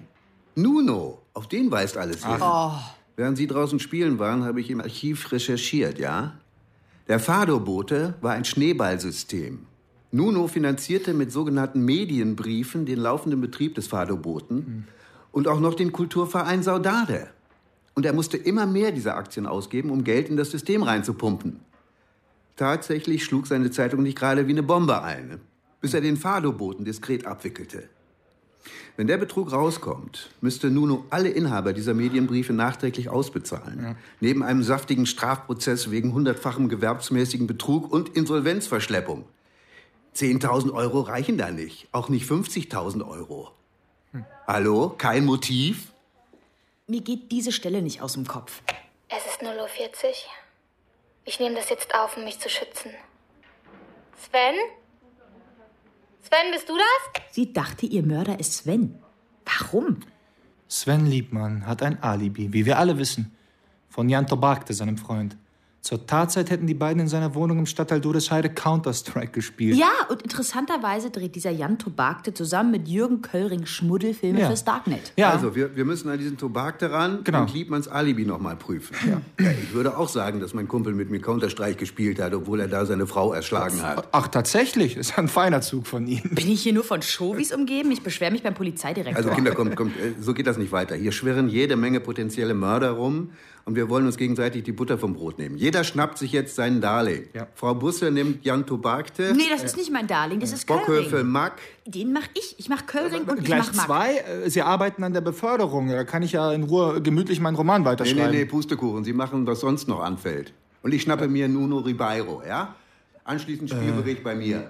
Nuno, auf den weist alles hin. Oh. Während Sie draußen spielen waren, habe ich im Archiv recherchiert, ja? Der Fado-Bote war ein Schneeballsystem. Nuno finanzierte mit sogenannten Medienbriefen den laufenden Betrieb des Fado-Boten mhm. und auch noch den Kulturverein Saudade. Und er musste immer mehr dieser Aktien ausgeben, um Geld in das System reinzupumpen. Tatsächlich schlug seine Zeitung nicht gerade wie eine Bombe ein, bis er den Fado-Boten diskret abwickelte. Wenn der Betrug rauskommt, müsste Nuno alle Inhaber dieser Medienbriefe nachträglich ausbezahlen. Ja. Neben einem saftigen Strafprozess wegen hundertfachem gewerbsmäßigen Betrug und Insolvenzverschleppung. zehntausend Euro reichen da nicht. Auch nicht fünfzigtausend Euro. Hm. Hallo? Kein Motiv? Mir geht diese Stelle nicht aus dem Kopf. Es ist null Uhr vierzig. Ich nehme das jetzt auf, um mich zu schützen. Sven? Sven, bist du das? Sie dachte, ihr Mörder ist Sven. Warum? Sven Liebmann hat ein Alibi, wie wir alle wissen. Von Jan Tobakte, seinem Freund. Zur Tatzeit hätten die beiden in seiner Wohnung im Stadtteil Dodesheide Counter-Strike gespielt. Ja, und interessanterweise dreht dieser Jan Tobakte zusammen mit Jürgen Köllring Schmuddelfilme Ja. fürs Darknet. Ja. Also, wir, wir müssen an diesen Tobakte ran Genau. und Liebmanns Alibi noch mal prüfen. Ja. Ja, ich würde auch sagen, dass mein Kumpel mit mir Counter-Strike gespielt hat, obwohl er da seine Frau erschlagen hat. Ach, tatsächlich? Das ist ein feiner Zug von Ihnen. Bin ich hier nur von Chauvis umgeben? Ich beschwere mich beim Polizeidirektor. Also Kinder, kommt, kommt, äh, so geht das nicht weiter. Hier schwirren jede Menge potenzielle Mörder rum und wir wollen uns gegenseitig die Butter vom Brot nehmen. Jeder schnappt sich jetzt seinen Darlehen. Ja. Frau Busse nimmt Jan Tobakte. Nee, das ist nicht mein Darling, das ist Bockhöfel Köllring. Mack. Den mach ich. Ich mach Köllring und ich Gleich mach Mack. zwei? Äh, Sie arbeiten an der Beförderung. Da kann ich ja in Ruhe gemütlich meinen Roman Nee, weiterschreiben. nee, nee, Pustekuchen. Sie machen, was sonst noch anfällt. Und ich schnappe mir Nuno Ribeiro, ja? Anschließend Spielbericht äh. bei mir.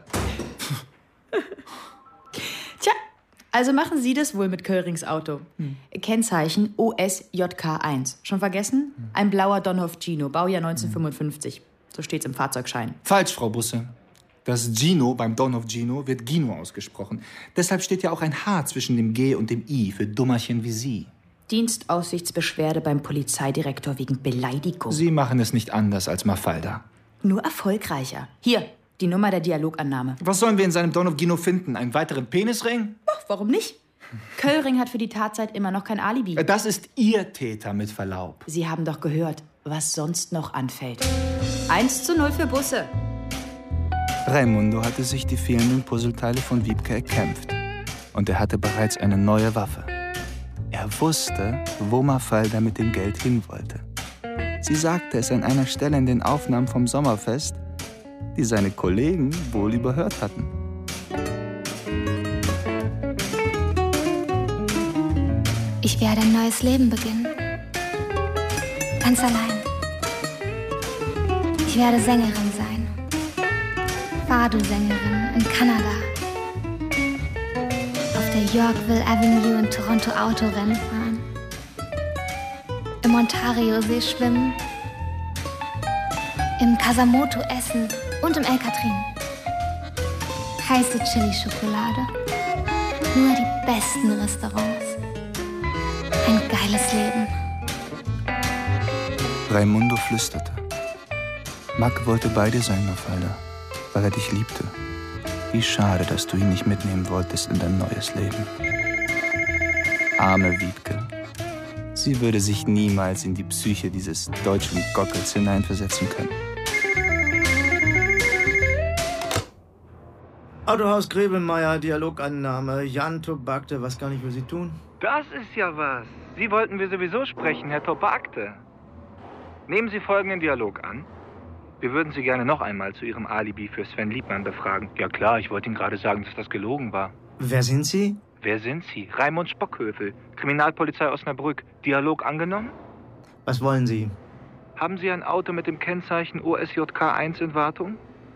Tja, also machen Sie das wohl mit Köllrings Auto. Hm. Kennzeichen O S J K eins. Schon vergessen? Hm. Ein blauer Donhoff Gino, Baujahr neunzehnhundertfünfundfünfzig. So steht's im Fahrzeugschein. Falsch, Frau Busse. Das Gino beim Donhoff Gino wird Gino ausgesprochen. Deshalb steht ja auch ein H zwischen dem G und dem I für Dummerchen wie Sie. Dienstaussichtsbeschwerde beim Polizeidirektor wegen Beleidigung. Sie machen es nicht anders als Mafalda. Nur erfolgreicher. Hier, die Nummer der Dialogannahme. Was sollen wir in seinem Donhoff Gino finden? Einen weiteren Penisring? Ach, warum nicht? Köllring hat für die Tatzeit immer noch kein Alibi. Das ist Ihr Täter, mit Verlaub. Sie haben doch gehört, was sonst noch anfällt. Eins zu null für Busse. Raimundo hatte sich die fehlenden Puzzleteile von Wiebke erkämpft. Und er hatte bereits eine neue Waffe. Er wusste, wo Mafalda mit dem Geld hin wollte. Sie sagte es an einer Stelle in den Aufnahmen vom Sommerfest, die seine Kollegen wohl überhört hatten. Ich werde ein neues Leben beginnen. Ganz allein. Ich werde Sängerin sein. Fado-Sängerin in Kanada. Auf der Yorkville Avenue in Toronto Autorennen fahren. Im Ontario-See schwimmen. Im Kasamoto essen und im El Catrin. Heiße Chili-Schokolade. Nur die besten Restaurants. Ein geiles Leben. Raimundo flüsterte. Mack wollte bei dir sein, Mafalda, weil er dich liebte. Wie schade, dass du ihn nicht mitnehmen wolltest in dein neues Leben. Arme Wiebke. Sie würde sich niemals in die Psyche dieses deutschen Gockels hineinversetzen können. Autohaus Grebelmeier, Dialogannahme. Jan Tobakte, was kann ich für Sie tun? Das ist ja was. Sie wollten wir sowieso sprechen, Herr Tobakte. Nehmen Sie folgenden Dialog an. Wir würden Sie gerne noch einmal zu Ihrem Alibi für Sven Liebmann befragen. Ja klar, ich wollte Ihnen gerade sagen, dass das gelogen war. Wer sind Sie? Wer sind Sie? Raimund Spockhövel, Kriminalpolizei Osnabrück. Dialog angenommen? Was wollen Sie? Haben Sie ein Auto mit dem Kennzeichen O S J K eins in Wartung?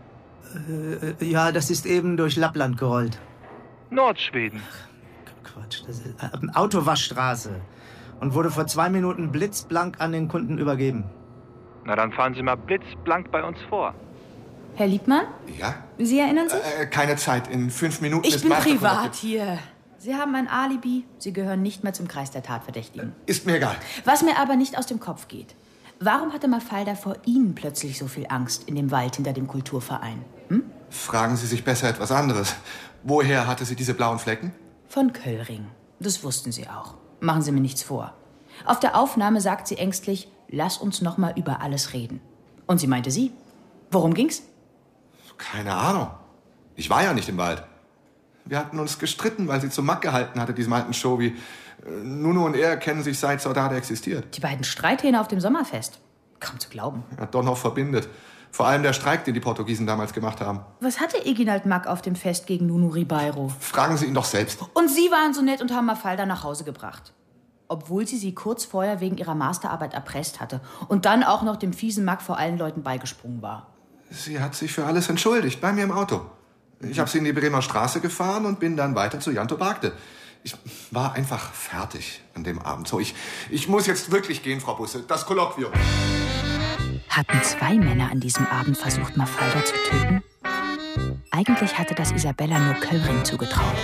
Äh, ja, das ist eben durch Lappland gerollt. Nordschweden. Quatsch, das ist äh, Autowaschstraße. Und wurde vor zwei Minuten blitzblank an den Kunden übergeben. Na, dann fahren Sie mal blitzblank bei uns vor. Herr Liebmann? Ja? Sie erinnern sich? Äh, keine Zeit. In fünf Minuten ich ist bin Martha privat hier. Sie haben ein Alibi. Sie gehören nicht mehr zum Kreis der Tatverdächtigen. Ist mir egal. Was mir aber nicht aus dem Kopf geht. Warum hatte Mafalda vor Ihnen plötzlich so viel Angst in dem Wald hinter dem Kulturverein? Hm? Fragen Sie sich besser etwas anderes. Woher hatte sie diese blauen Flecken? Von Köllring. Das wussten Sie auch. Machen Sie mir nichts vor. Auf der Aufnahme sagt sie ängstlich, lass uns noch mal über alles reden. Und sie meinte Sie. Worum ging's? Keine Ahnung. Ich war ja nicht im Wald. Wir hatten uns gestritten, weil sie zum Mack gehalten hatte, diesem alten Showy. Nuno und er kennen sich seit Saudade existiert. Die beiden Streithähne auf dem Sommerfest. Kaum zu glauben. Ja, Donau verbindet. Vor allem der Streik, den die Portugiesen damals gemacht haben. Was hatte Eginald Mack auf dem Fest gegen Nuno Ribeiro? Fragen Sie ihn doch selbst. Und Sie waren so nett und haben Mafalda nach Hause gebracht. Obwohl sie sie kurz vorher wegen ihrer Masterarbeit erpresst hatte und dann auch noch dem fiesen Mack vor allen Leuten beigesprungen war. Sie hat sich für alles entschuldigt, bei mir im Auto. Ich habe sie in die Bremer Straße gefahren und bin dann weiter zu Jan Tobakte. Ich war einfach fertig an dem Abend. So, ich, ich muss jetzt wirklich gehen, Frau Busse. Das Kolloquium. Hatten zwei Männer an diesem Abend versucht, Mafalda zu töten? Eigentlich hatte das Isabella nur Köllring zugetraut.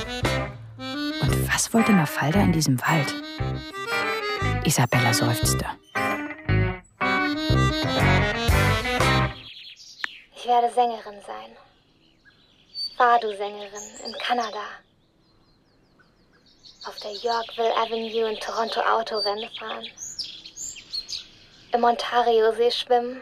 Und was wollte Mafalda in diesem Wald? Isabella seufzte. Ich werde Sängerin sein. Fado-Sängerin in Kanada. Auf der Yorkville Avenue in Toronto Autorennen fahren. Im Ontario-See schwimmen.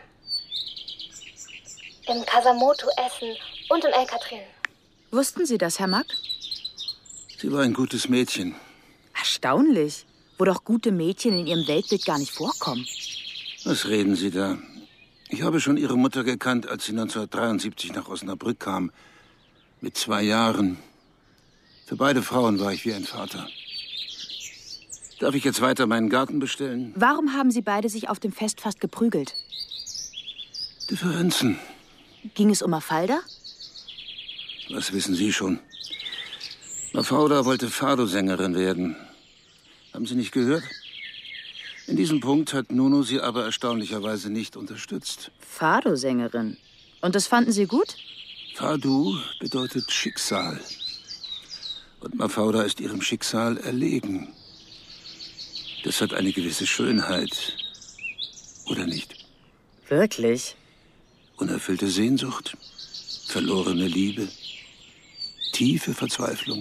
Im Kasamoto essen und im El Catrin. Wussten Sie das, Herr Mack? Sie war ein gutes Mädchen. Erstaunlich, wo doch gute Mädchen in Ihrem Weltbild gar nicht vorkommen. Was reden Sie da? Ich habe schon Ihre Mutter gekannt, als sie neunzehnhundertdreiundsiebzig nach Osnabrück kam. Mit zwei Jahren. Für beide Frauen war ich wie ein Vater. Darf ich jetzt weiter meinen Garten bestellen? Warum haben Sie beide sich auf dem Fest fast geprügelt? Differenzen. Ging es um Mafalda? Was wissen Sie schon? Mafalda wollte Fado-Sängerin werden. Haben Sie nicht gehört? In diesem Punkt hat Nuno sie aber erstaunlicherweise nicht unterstützt. Fado-Sängerin. Und das fanden Sie gut? Fado bedeutet Schicksal. Und Mafalda ist ihrem Schicksal erlegen. Das hat eine gewisse Schönheit. Oder nicht? Wirklich? Unerfüllte Sehnsucht, verlorene Liebe, tiefe Verzweiflung.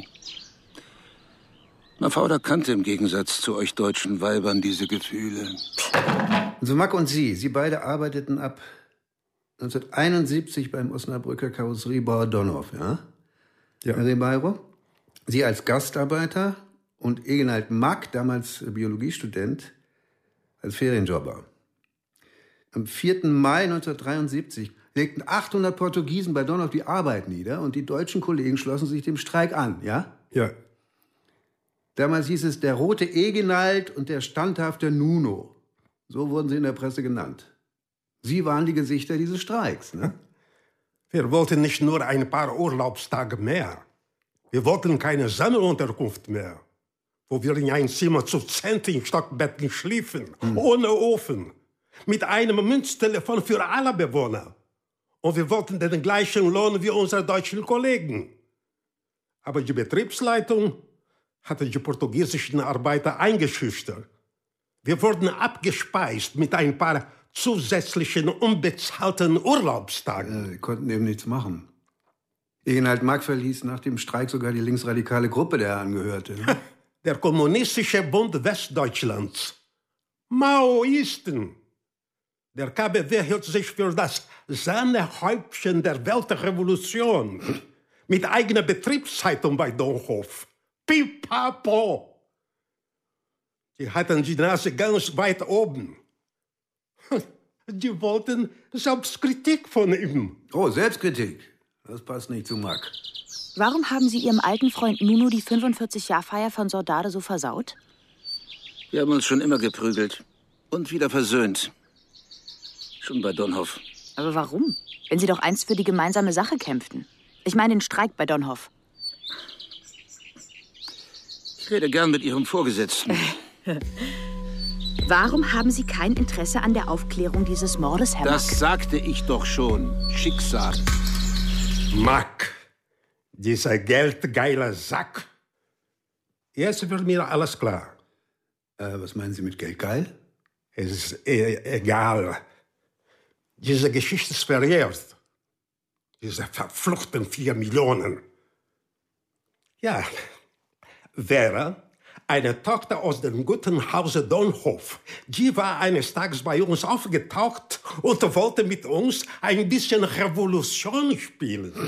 Mafalda kannte im Gegensatz zu euch deutschen Weibern diese Gefühle. Also Mack und Sie, Sie beide arbeiteten ab neunzehnhunderteinundsiebzig beim Osnabrücker Karosseriebauer Donhoff, ja? Ja. Herr Ribeiro? Sie als Gastarbeiter und Eginald Mack, damals Biologiestudent, als Ferienjobber. Am vierten Mai neunzehnhundertdreiundsiebzig legten achthundert Portugiesen bei Donhoff die Arbeit nieder und die deutschen Kollegen schlossen sich dem Streik an, ja? Ja. Damals hieß es der rote Eginald und der standhafte Nuno. So wurden sie in der Presse genannt. Sie waren die Gesichter dieses Streiks, ne? Wir wollten nicht nur ein paar Urlaubstage mehr. Wir wollten keine Sammelunterkunft mehr, wo wir in ein Zimmer zu zehnt in Stockbetten schliefen, hm. ohne Ofen, mit einem Münztelefon für alle Bewohner. Und wir wollten den gleichen Lohn wie unsere deutschen Kollegen. Aber die Betriebsleitung hatte die portugiesischen Arbeiter eingeschüchtert. Wir wurden abgespeist mit ein paar zusätzlichen unbezahlten Urlaubstagen. Ja, wir konnten eben nichts machen. Eginald Mack verließ nach dem Streik sogar die linksradikale Gruppe, der er angehörte. Ne? Der Kommunistische Bund Westdeutschlands. Maoisten. Der K B W hielt sich für das Sahnehäubchen der Weltrevolution. Mit eigener Betriebszeitung bei Dönhoff. Pipapo! Die hatten die Nase ganz weit oben. Die wollten Selbstkritik von ihm. Oh, Selbstkritik. Das passt nicht zu Mack. Warum haben Sie Ihrem alten Freund Nuno die fünfundvierzig-Jahr-Feier von Saudade so versaut? Wir haben uns schon immer geprügelt. Und wieder versöhnt. Schon bei Dönhoff. Aber warum? Wenn Sie doch einst für die gemeinsame Sache kämpften. Ich meine den Streik bei Dönhoff. Ich rede gern mit Ihrem Vorgesetzten. Warum haben Sie kein Interesse an der Aufklärung dieses Mordes, Herr Mack? Das sagte ich doch schon. Schicksal. Mack, dieser geldgeile Sack. Jetzt wird mir alles klar. Äh, was meinen Sie mit geldgeil? Es ist e egal. Diese Geschichte ist verjährt. Diese verfluchten vier Millionen. Ja, Vera, eine Tochter aus dem guten Hause Dönhoff, die war eines Tages bei uns aufgetaucht und wollte mit uns ein bisschen Revolution spielen.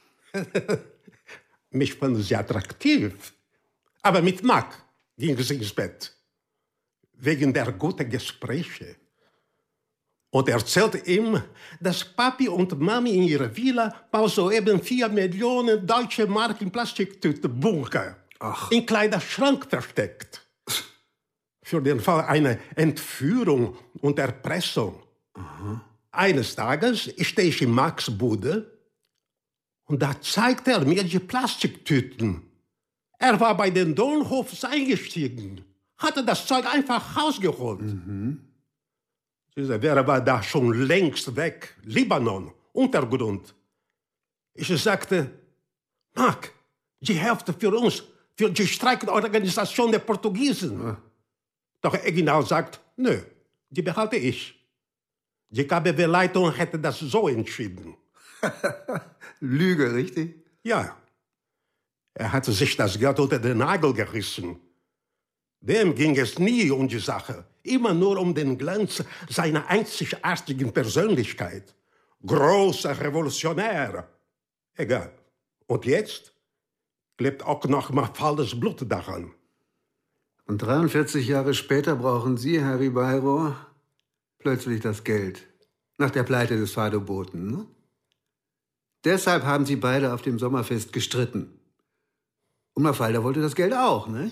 Mich fand sie attraktiv. Aber mit Mack ging sie ins Bett. Wegen der guten Gespräche. Und erzählt ihm, dass Papi und Mami in ihrer Villa mal soeben vier Millionen deutsche Mark in Plastiktüten bunkern. Ach. In Kleiderschrank versteckt. Für den Fall einer Entführung und Erpressung. Aha. Eines Tages stehe ich in Max' Bude und da zeigt er mir die Plastiktüten. Er war bei den Dönhoffs eingestiegen, hatte das Zeug einfach rausgeholt. Mhm. Dieser Vera war da schon längst weg. Libanon, Untergrund. Ich sagte, Mack, die Hälfte für uns, für die Streikorganisation der Portugiesen. Ja. Doch Eginal sagt, nö, die behalte ich. Die K B W-Leitung hätte das so entschieden. Lüge, richtig? Ja. Er hatte sich das Geld unter den Nagel gerissen. Dem ging es nie um die Sache. Immer nur um den Glanz seiner einzigartigen Persönlichkeit. Großer Revolutionär. Egal. Und jetzt klebt auch noch Mafaldas Blut daran. Und dreiundvierzig Jahre später brauchen Sie, Herr Ribeiro, plötzlich das Geld. Nach der Pleite des Fado-Boten, ne? Deshalb haben Sie beide auf dem Sommerfest gestritten. Und Mafalda wollte das Geld auch, ne?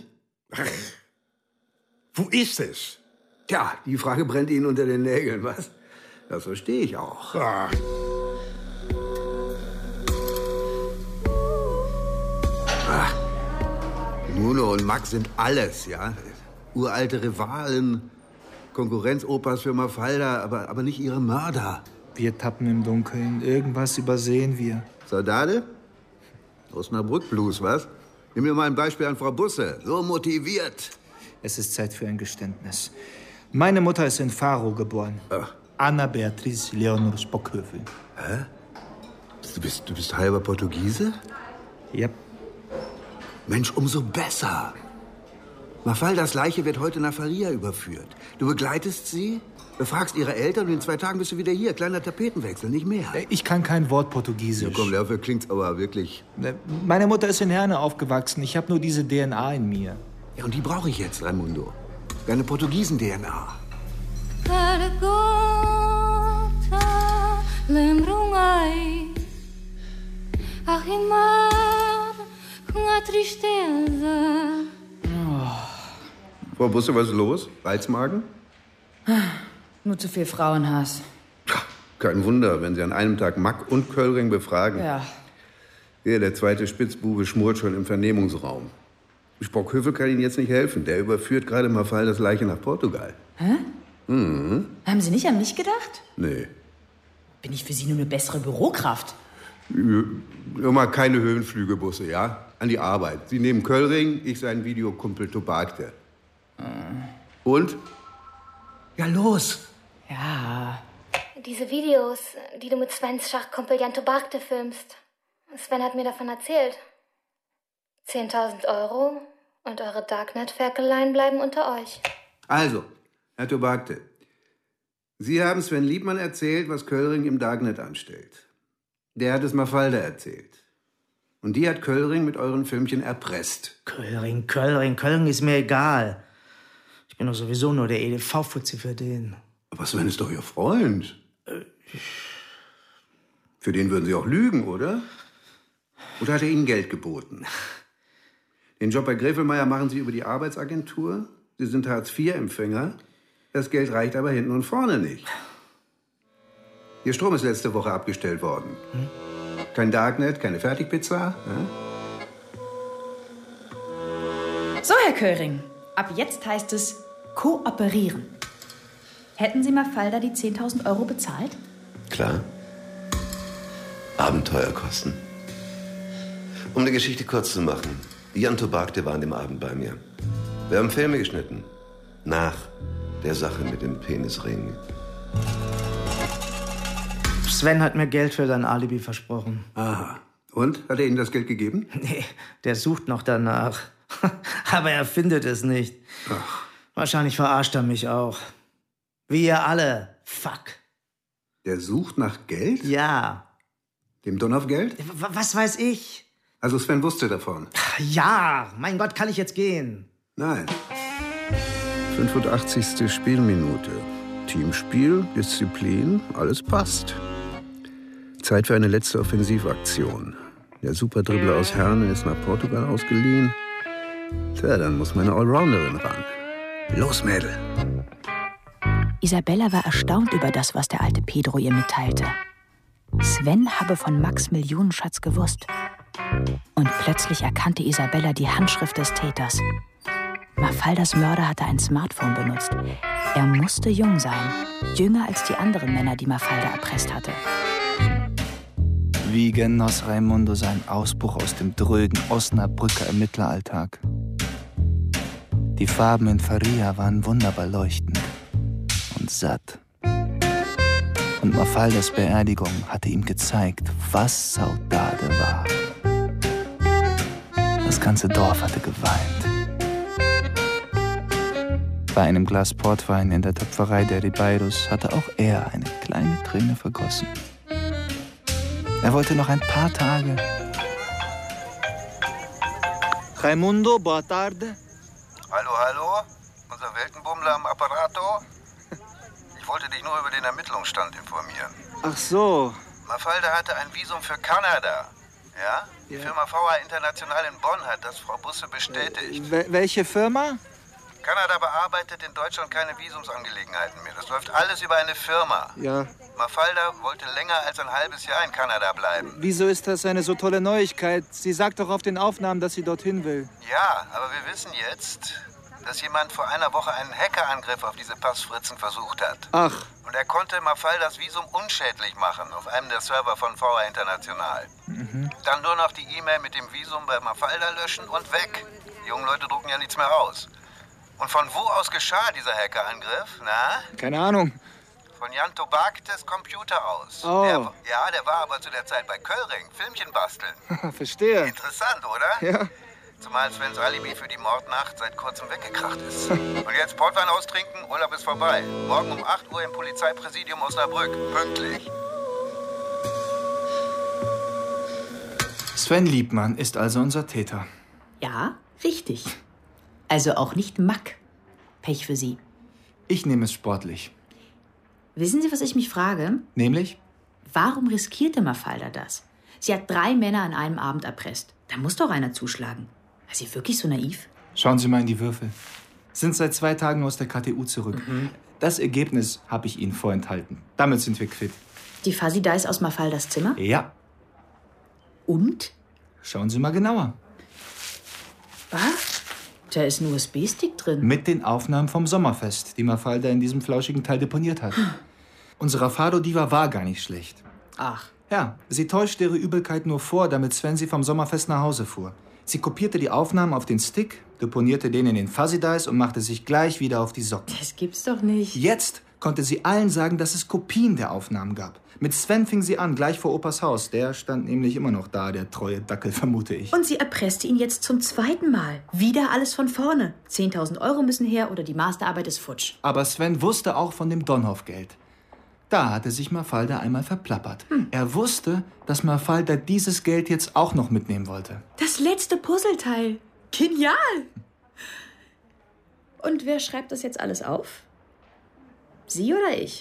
Wo ist es? Tja, die Frage brennt Ihnen unter den Nägeln, was? Das verstehe ich auch. Ach. Ach. Nuno und Max sind alles, ja? Uralte Rivalen, Konkurrenzopas für Mafalda, aber, aber nicht ihre Mörder. Wir tappen im Dunkeln. Irgendwas übersehen wir. Saudade? Osnabrück-Blues, was? Nimm mir mal ein Beispiel an Frau Busse. So motiviert. Es ist Zeit für ein Geständnis. Meine Mutter ist in Faro geboren. Ach. Anna Beatrice Leonor Spockhövel. Hä? Du bist, du bist halber Portugiese? Ja. Mensch, umso besser. Mafaldas Leiche wird heute nach Faria überführt. Du begleitest sie, befragst ihre Eltern und in zwei Tagen bist du wieder hier. Kleiner Tapetenwechsel, nicht mehr. Ich kann kein Wort Portugiesisch. Ja, komm, dafür klingt's aber wirklich. Meine Mutter ist in Herne aufgewachsen. Ich habe nur diese D N A in mir. Ja, und die brauche ich jetzt, Raimundo. Deine Portugiesen-D N A. Frau Busse, was ist los? Reizmagen? Nur zu viel Frauenhass. Kein Wunder, wenn Sie an einem Tag Mack und Köllring befragen. Ja. Hier, der zweite Spitzbube schmort schon im Vernehmungsraum. Spockhövel kann Ihnen jetzt nicht helfen. Der überführt gerade Mafaldas Leiche nach Portugal. Hä? Mhm. Haben Sie nicht an mich gedacht? Nee. Bin ich für Sie nur eine bessere Bürokraft? Nur mal keine Höhenflüge, Busse, ja? An die Arbeit. Sie nehmen Köllring, ich seinen Videokumpel Tobagte. Mhm. Und? Ja, los! Ja. Diese Videos, die du mit Svens Schachkumpel Jan Tobagte filmst. Sven hat mir davon erzählt. zehntausend Euro und eure Darknet-Ferkeleien bleiben unter euch. Also, Herr Tobagte, Sie haben Sven Liebmann erzählt, was Köllring im Darknet anstellt. Der hat es Mafalda erzählt. Und die hat Köllring mit euren Filmchen erpresst. Köllring, Köllring, Köllring ist mir egal. Ich bin doch sowieso nur der E D V-Fuzzi für den. Aber Sven ist doch Ihr Freund. Äh, für den würden Sie auch lügen, oder? Oder hat er Ihnen Geld geboten? Den Job bei Gräfelmeier machen Sie über die Arbeitsagentur. Sie sind Hartz vier Empfänger. Das Geld reicht aber hinten und vorne nicht. Ihr Strom ist letzte Woche abgestellt worden. Hm? Kein Darknet, keine Fertigpizza. Ja? So, Herr Köllring, ab jetzt heißt es kooperieren. Hätten Sie Mafalda die zehntausend Euro bezahlt? Klar. Abenteuerkosten. Um die Geschichte kurz zu machen. Jan Tobagte war an dem Abend bei mir. Wir haben Filme geschnitten. Nach der Sache mit dem Penisring. Sven hat mir Geld für sein Alibi versprochen. Aha. Und? Hat er Ihnen das Geld gegeben? Nee, der sucht noch danach. Aber er findet es nicht. Ach. Wahrscheinlich verarscht er mich auch. Wie ihr alle. Fuck. Der sucht nach Geld? Ja. Dem Donhoff Geld? W- was weiß ich? Also Sven wusste davon? Ja, mein Gott, kann ich jetzt gehen? Nein. fünfundachtzigste Spielminute. Teamspiel, Disziplin, alles passt. Zeit für eine letzte Offensivaktion. Der Superdribbler aus Herne ist nach Portugal ausgeliehen. Tja, dann muss meine Allrounderin ran. Los, Mädel! Isabella war erstaunt über das, was der alte Pedro ihr mitteilte. Sven habe von Max' Millionenschatz gewusst. Und plötzlich erkannte Isabella die Handschrift des Täters. Mafaldas Mörder hatte ein Smartphone benutzt. Er musste jung sein, jünger als die anderen Männer, die Mafalda erpresst hatte. Wie genoss Raimundo seinen Ausbruch aus dem drögen Osnabrücker Ermittleralltag. Die Farben in Faria waren wunderbar leuchtend und satt. Und Mafaldas Beerdigung hatte ihm gezeigt, was Saudade war. Das ganze Dorf hatte geweint. Bei einem Glas Portwein in der Töpferei der Ribeiros hatte auch er eine kleine Träne vergossen. Er wollte noch ein paar Tage. Raimundo, boa tarde. Hallo, hallo? Unser Weltenbummler am Apparato? Ich wollte dich nur über den Ermittlungsstand informieren. Ach so. Mafalda hatte ein Visum für Kanada. Ja? Die Ja. Firma V A International in Bonn hat das Frau Busse bestätigt. Wel- welche Firma? Kanada bearbeitet in Deutschland keine Visumsangelegenheiten mehr. Das läuft alles über eine Firma. Ja. Mafalda wollte länger als ein halbes Jahr in Kanada bleiben. Wieso ist das eine so tolle Neuigkeit? Sie sagt doch auf den Aufnahmen, dass sie dorthin will. Ja, aber wir wissen jetzt, dass jemand vor einer Woche einen Hackerangriff auf diese Passfritzen versucht hat. Ach. Und er konnte Mafaldas Visum unschädlich machen auf einem der Server von V A International. Mhm. Dann nur noch die E-Mail mit dem Visum bei Mafalda löschen und weg. Die jungen Leute drucken ja nichts mehr aus. Und von wo aus geschah dieser Hackerangriff, na? Keine Ahnung. Von Jan Tobagtes Computer aus. Oh. Der, ja, der war aber zu der Zeit bei Köllring, Filmchen basteln. Verstehe. Interessant, oder? Ja. Zumal Svens Alibi für die Mordnacht seit kurzem weggekracht ist. Und jetzt Portwein austrinken, Urlaub ist vorbei. Morgen um acht Uhr im Polizeipräsidium Osnabrück. Pünktlich. Sven Liebmann ist also unser Täter. Ja, richtig. Also auch nicht Mack. Pech für Sie. Ich nehme es sportlich. Wissen Sie, was ich mich frage? Nämlich? Warum riskierte Mafalda das? Sie hat drei Männer an einem Abend erpresst. Da muss doch einer zuschlagen. War sie wirklich so naiv? Schauen Sie mal in die Würfel. Sind seit zwei Tagen aus der K T U zurück. Mhm. Das Ergebnis habe ich Ihnen vorenthalten. Damit sind wir quitt. Die Fuzzy Dice aus Mafaldas Zimmer? Ja. Und? Schauen Sie mal genauer. Was? Da ist ein U S B-Stick drin. Mit den Aufnahmen vom Sommerfest, die Mafalda in diesem flauschigen Teil deponiert hat. Unsere Fado-Diva war gar nicht schlecht. Ach. Ja, sie täuschte ihre Übelkeit nur vor, damit Sven sie vom Sommerfest nach Hause fuhr. Sie kopierte die Aufnahmen auf den Stick, deponierte den in den Fuzzy Dice und machte sich gleich wieder auf die Socken. Das gibt's doch nicht. Jetzt konnte sie allen sagen, dass es Kopien der Aufnahmen gab. Mit Sven fing sie an, gleich vor Opas Haus. Der stand nämlich immer noch da, der treue Dackel, vermute ich. Und sie erpresste ihn jetzt zum zweiten Mal. Wieder alles von vorne. zehntausend Euro müssen her oder die Masterarbeit ist futsch. Aber Sven wusste auch von dem Donhoff-Geld. Da hatte sich Mafalda einmal verplappert. Hm. Er wusste, dass Mafalda dieses Geld jetzt auch noch mitnehmen wollte. Das letzte Puzzleteil. Genial! Und wer schreibt das jetzt alles auf? Sie oder ich?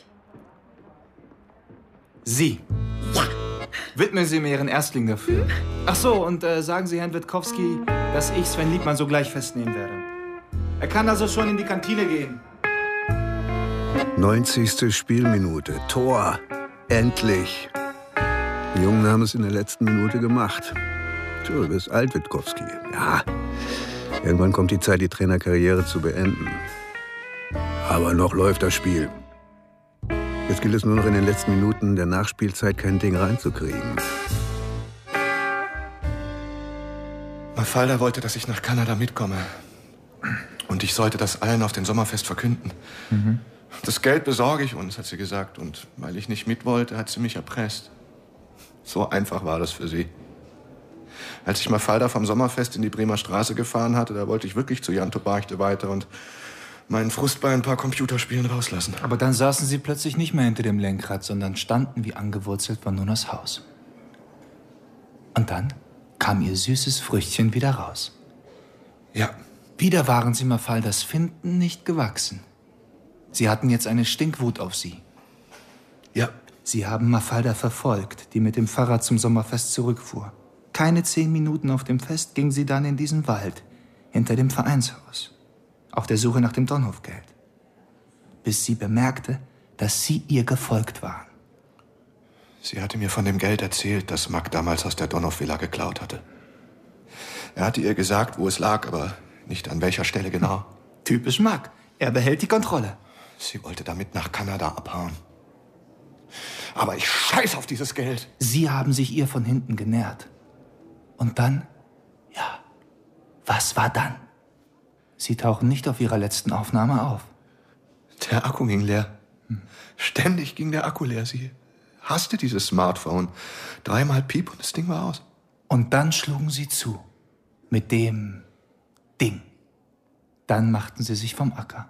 Sie. Ja. Widmen Sie mir Ihren Erstling dafür. Hm? Ach so, und äh, sagen Sie Herrn Witkowski, dass ich Sven Liebmann sogleich festnehmen werde. Er kann also schon in die Kantine gehen. neunzigste Spielminute. Tor. Endlich. Die Jungen haben es in der letzten Minute gemacht. So, du bist alt, Witkowski. Ja, irgendwann kommt die Zeit, die Trainerkarriere zu beenden. Aber noch läuft das Spiel. Jetzt gilt es nur noch in den letzten Minuten der Nachspielzeit kein Ding reinzukriegen. Mafalda wollte, dass ich nach Kanada mitkomme. Und ich sollte das allen auf dem Sommerfest verkünden. Mhm. Das Geld besorge ich uns, hat sie gesagt. Und weil ich nicht mit wollte, hat sie mich erpresst. So einfach war das für sie. Als ich Mafalda vom Sommerfest in die Bremer Straße gefahren hatte, da wollte ich wirklich zu Janto Barchte weiter und meinen Frust bei ein paar Computerspielen rauslassen. Aber dann saßen Sie plötzlich nicht mehr hinter dem Lenkrad, sondern standen wie angewurzelt vor Nunas Haus. Und dann kam Ihr süßes Früchtchen wieder raus. Ja. Wieder waren Sie Mafaldas Finden nicht gewachsen. Sie hatten jetzt eine Stinkwut auf Sie. Ja. Sie haben Mafalda verfolgt, die mit dem Fahrrad zum Sommerfest zurückfuhr. Keine zehn Minuten auf dem Fest ging sie dann in diesen Wald, hinter dem Vereinshaus, auf der Suche nach dem Donhoff-Geld. Bis sie bemerkte, dass Sie ihr gefolgt waren. Sie hatte mir von dem Geld erzählt, das Mack damals aus der Donhoff-Villa geklaut hatte. Er hatte ihr gesagt, wo es lag, aber nicht an welcher Stelle genau. Typisch Mack. Er behält die Kontrolle. Sie wollte damit nach Kanada abhauen. Aber ich scheiß auf dieses Geld. Sie haben sich ihr von hinten genähert. Und dann? Ja. Was war dann? Sie tauchen nicht auf Ihrer letzten Aufnahme auf. Der Akku ging leer. Hm. Ständig ging der Akku leer. Sie hasste dieses Smartphone. Dreimal Piep und das Ding war aus. Und dann schlugen Sie zu. Mit dem Ding. Dann machten Sie sich vom Acker.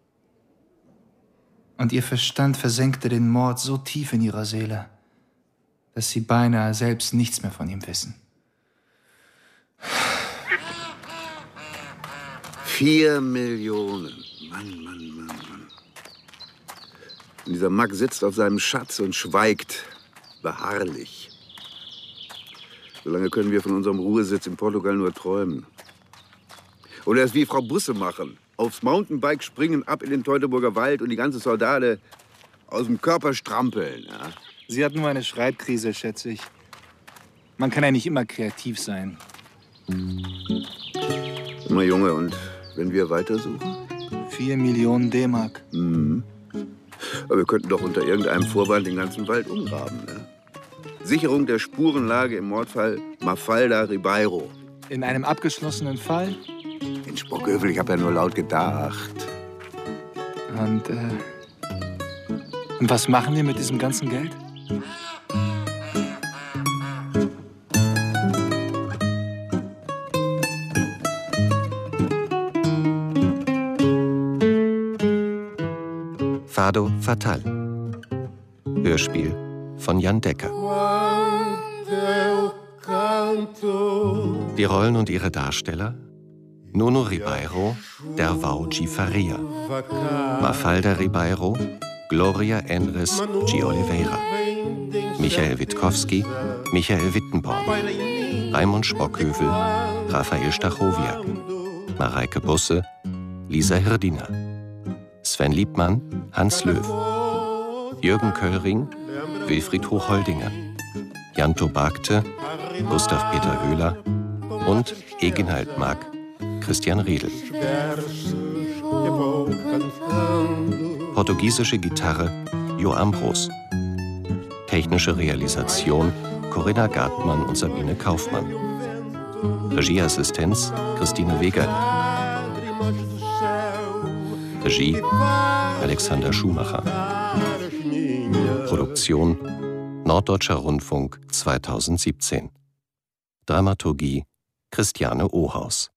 Und Ihr Verstand versenkte den Mord so tief in Ihrer Seele, dass Sie beinahe selbst nichts mehr von ihm wissen. Vier Millionen. Mann, Mann, Mann, Mann. Und dieser Mack sitzt auf seinem Schatz und schweigt beharrlich. Solange können wir von unserem Ruhesitz in Portugal nur träumen. Oder es wie Frau Busse machen. Aufs Mountainbike springen, ab in den Teutoburger Wald und die ganze Soldate aus dem Körper strampeln. Ja? Sie hat nur eine Schreibkrise, schätze ich. Man kann ja nicht immer kreativ sein. Immer Junge, und wenn wir weitersuchen? Vier Millionen D-Mark. Mhm. Aber wir könnten doch unter irgendeinem Vorwand den ganzen Wald umgraben. Ne? Sicherung der Spurenlage im Mordfall Mafalda Ribeiro. In einem abgeschlossenen Fall? In Spockhövel, ich habe ja nur laut gedacht. Und, äh, und was machen wir mit diesem ganzen Geld? Fado Fatal. Hörspiel von Jan Decker. Die Rollen und ihre Darsteller: Nuno Ribeiro, Dervau G. Faria, Mafalda Ribeiro, Gloria Enres G. Oliveira, Michael Witkowski, Michael Wittenborn, Raimund Spockhövel, Raphael Stachowiak, Mareike Busse, Lisa Hirdiner, Sven Liebmann, Hans Löw, Jürgen Köllring, Wilfried Hochholdinger, Janto Barchte, Gustav Peter Höhler und Eginhard Mack, Christian Riedel. Portugiesische Gitarre Jo Ambros. Technische Realisation Corinna Gartmann und Sabine Kaufmann. Regieassistenz Christine Wegerle. Regie Alexander Schumacher. Produktion Norddeutscher Rundfunk zweitausendsiebzehn. Dramaturgie Christiane Ohaus.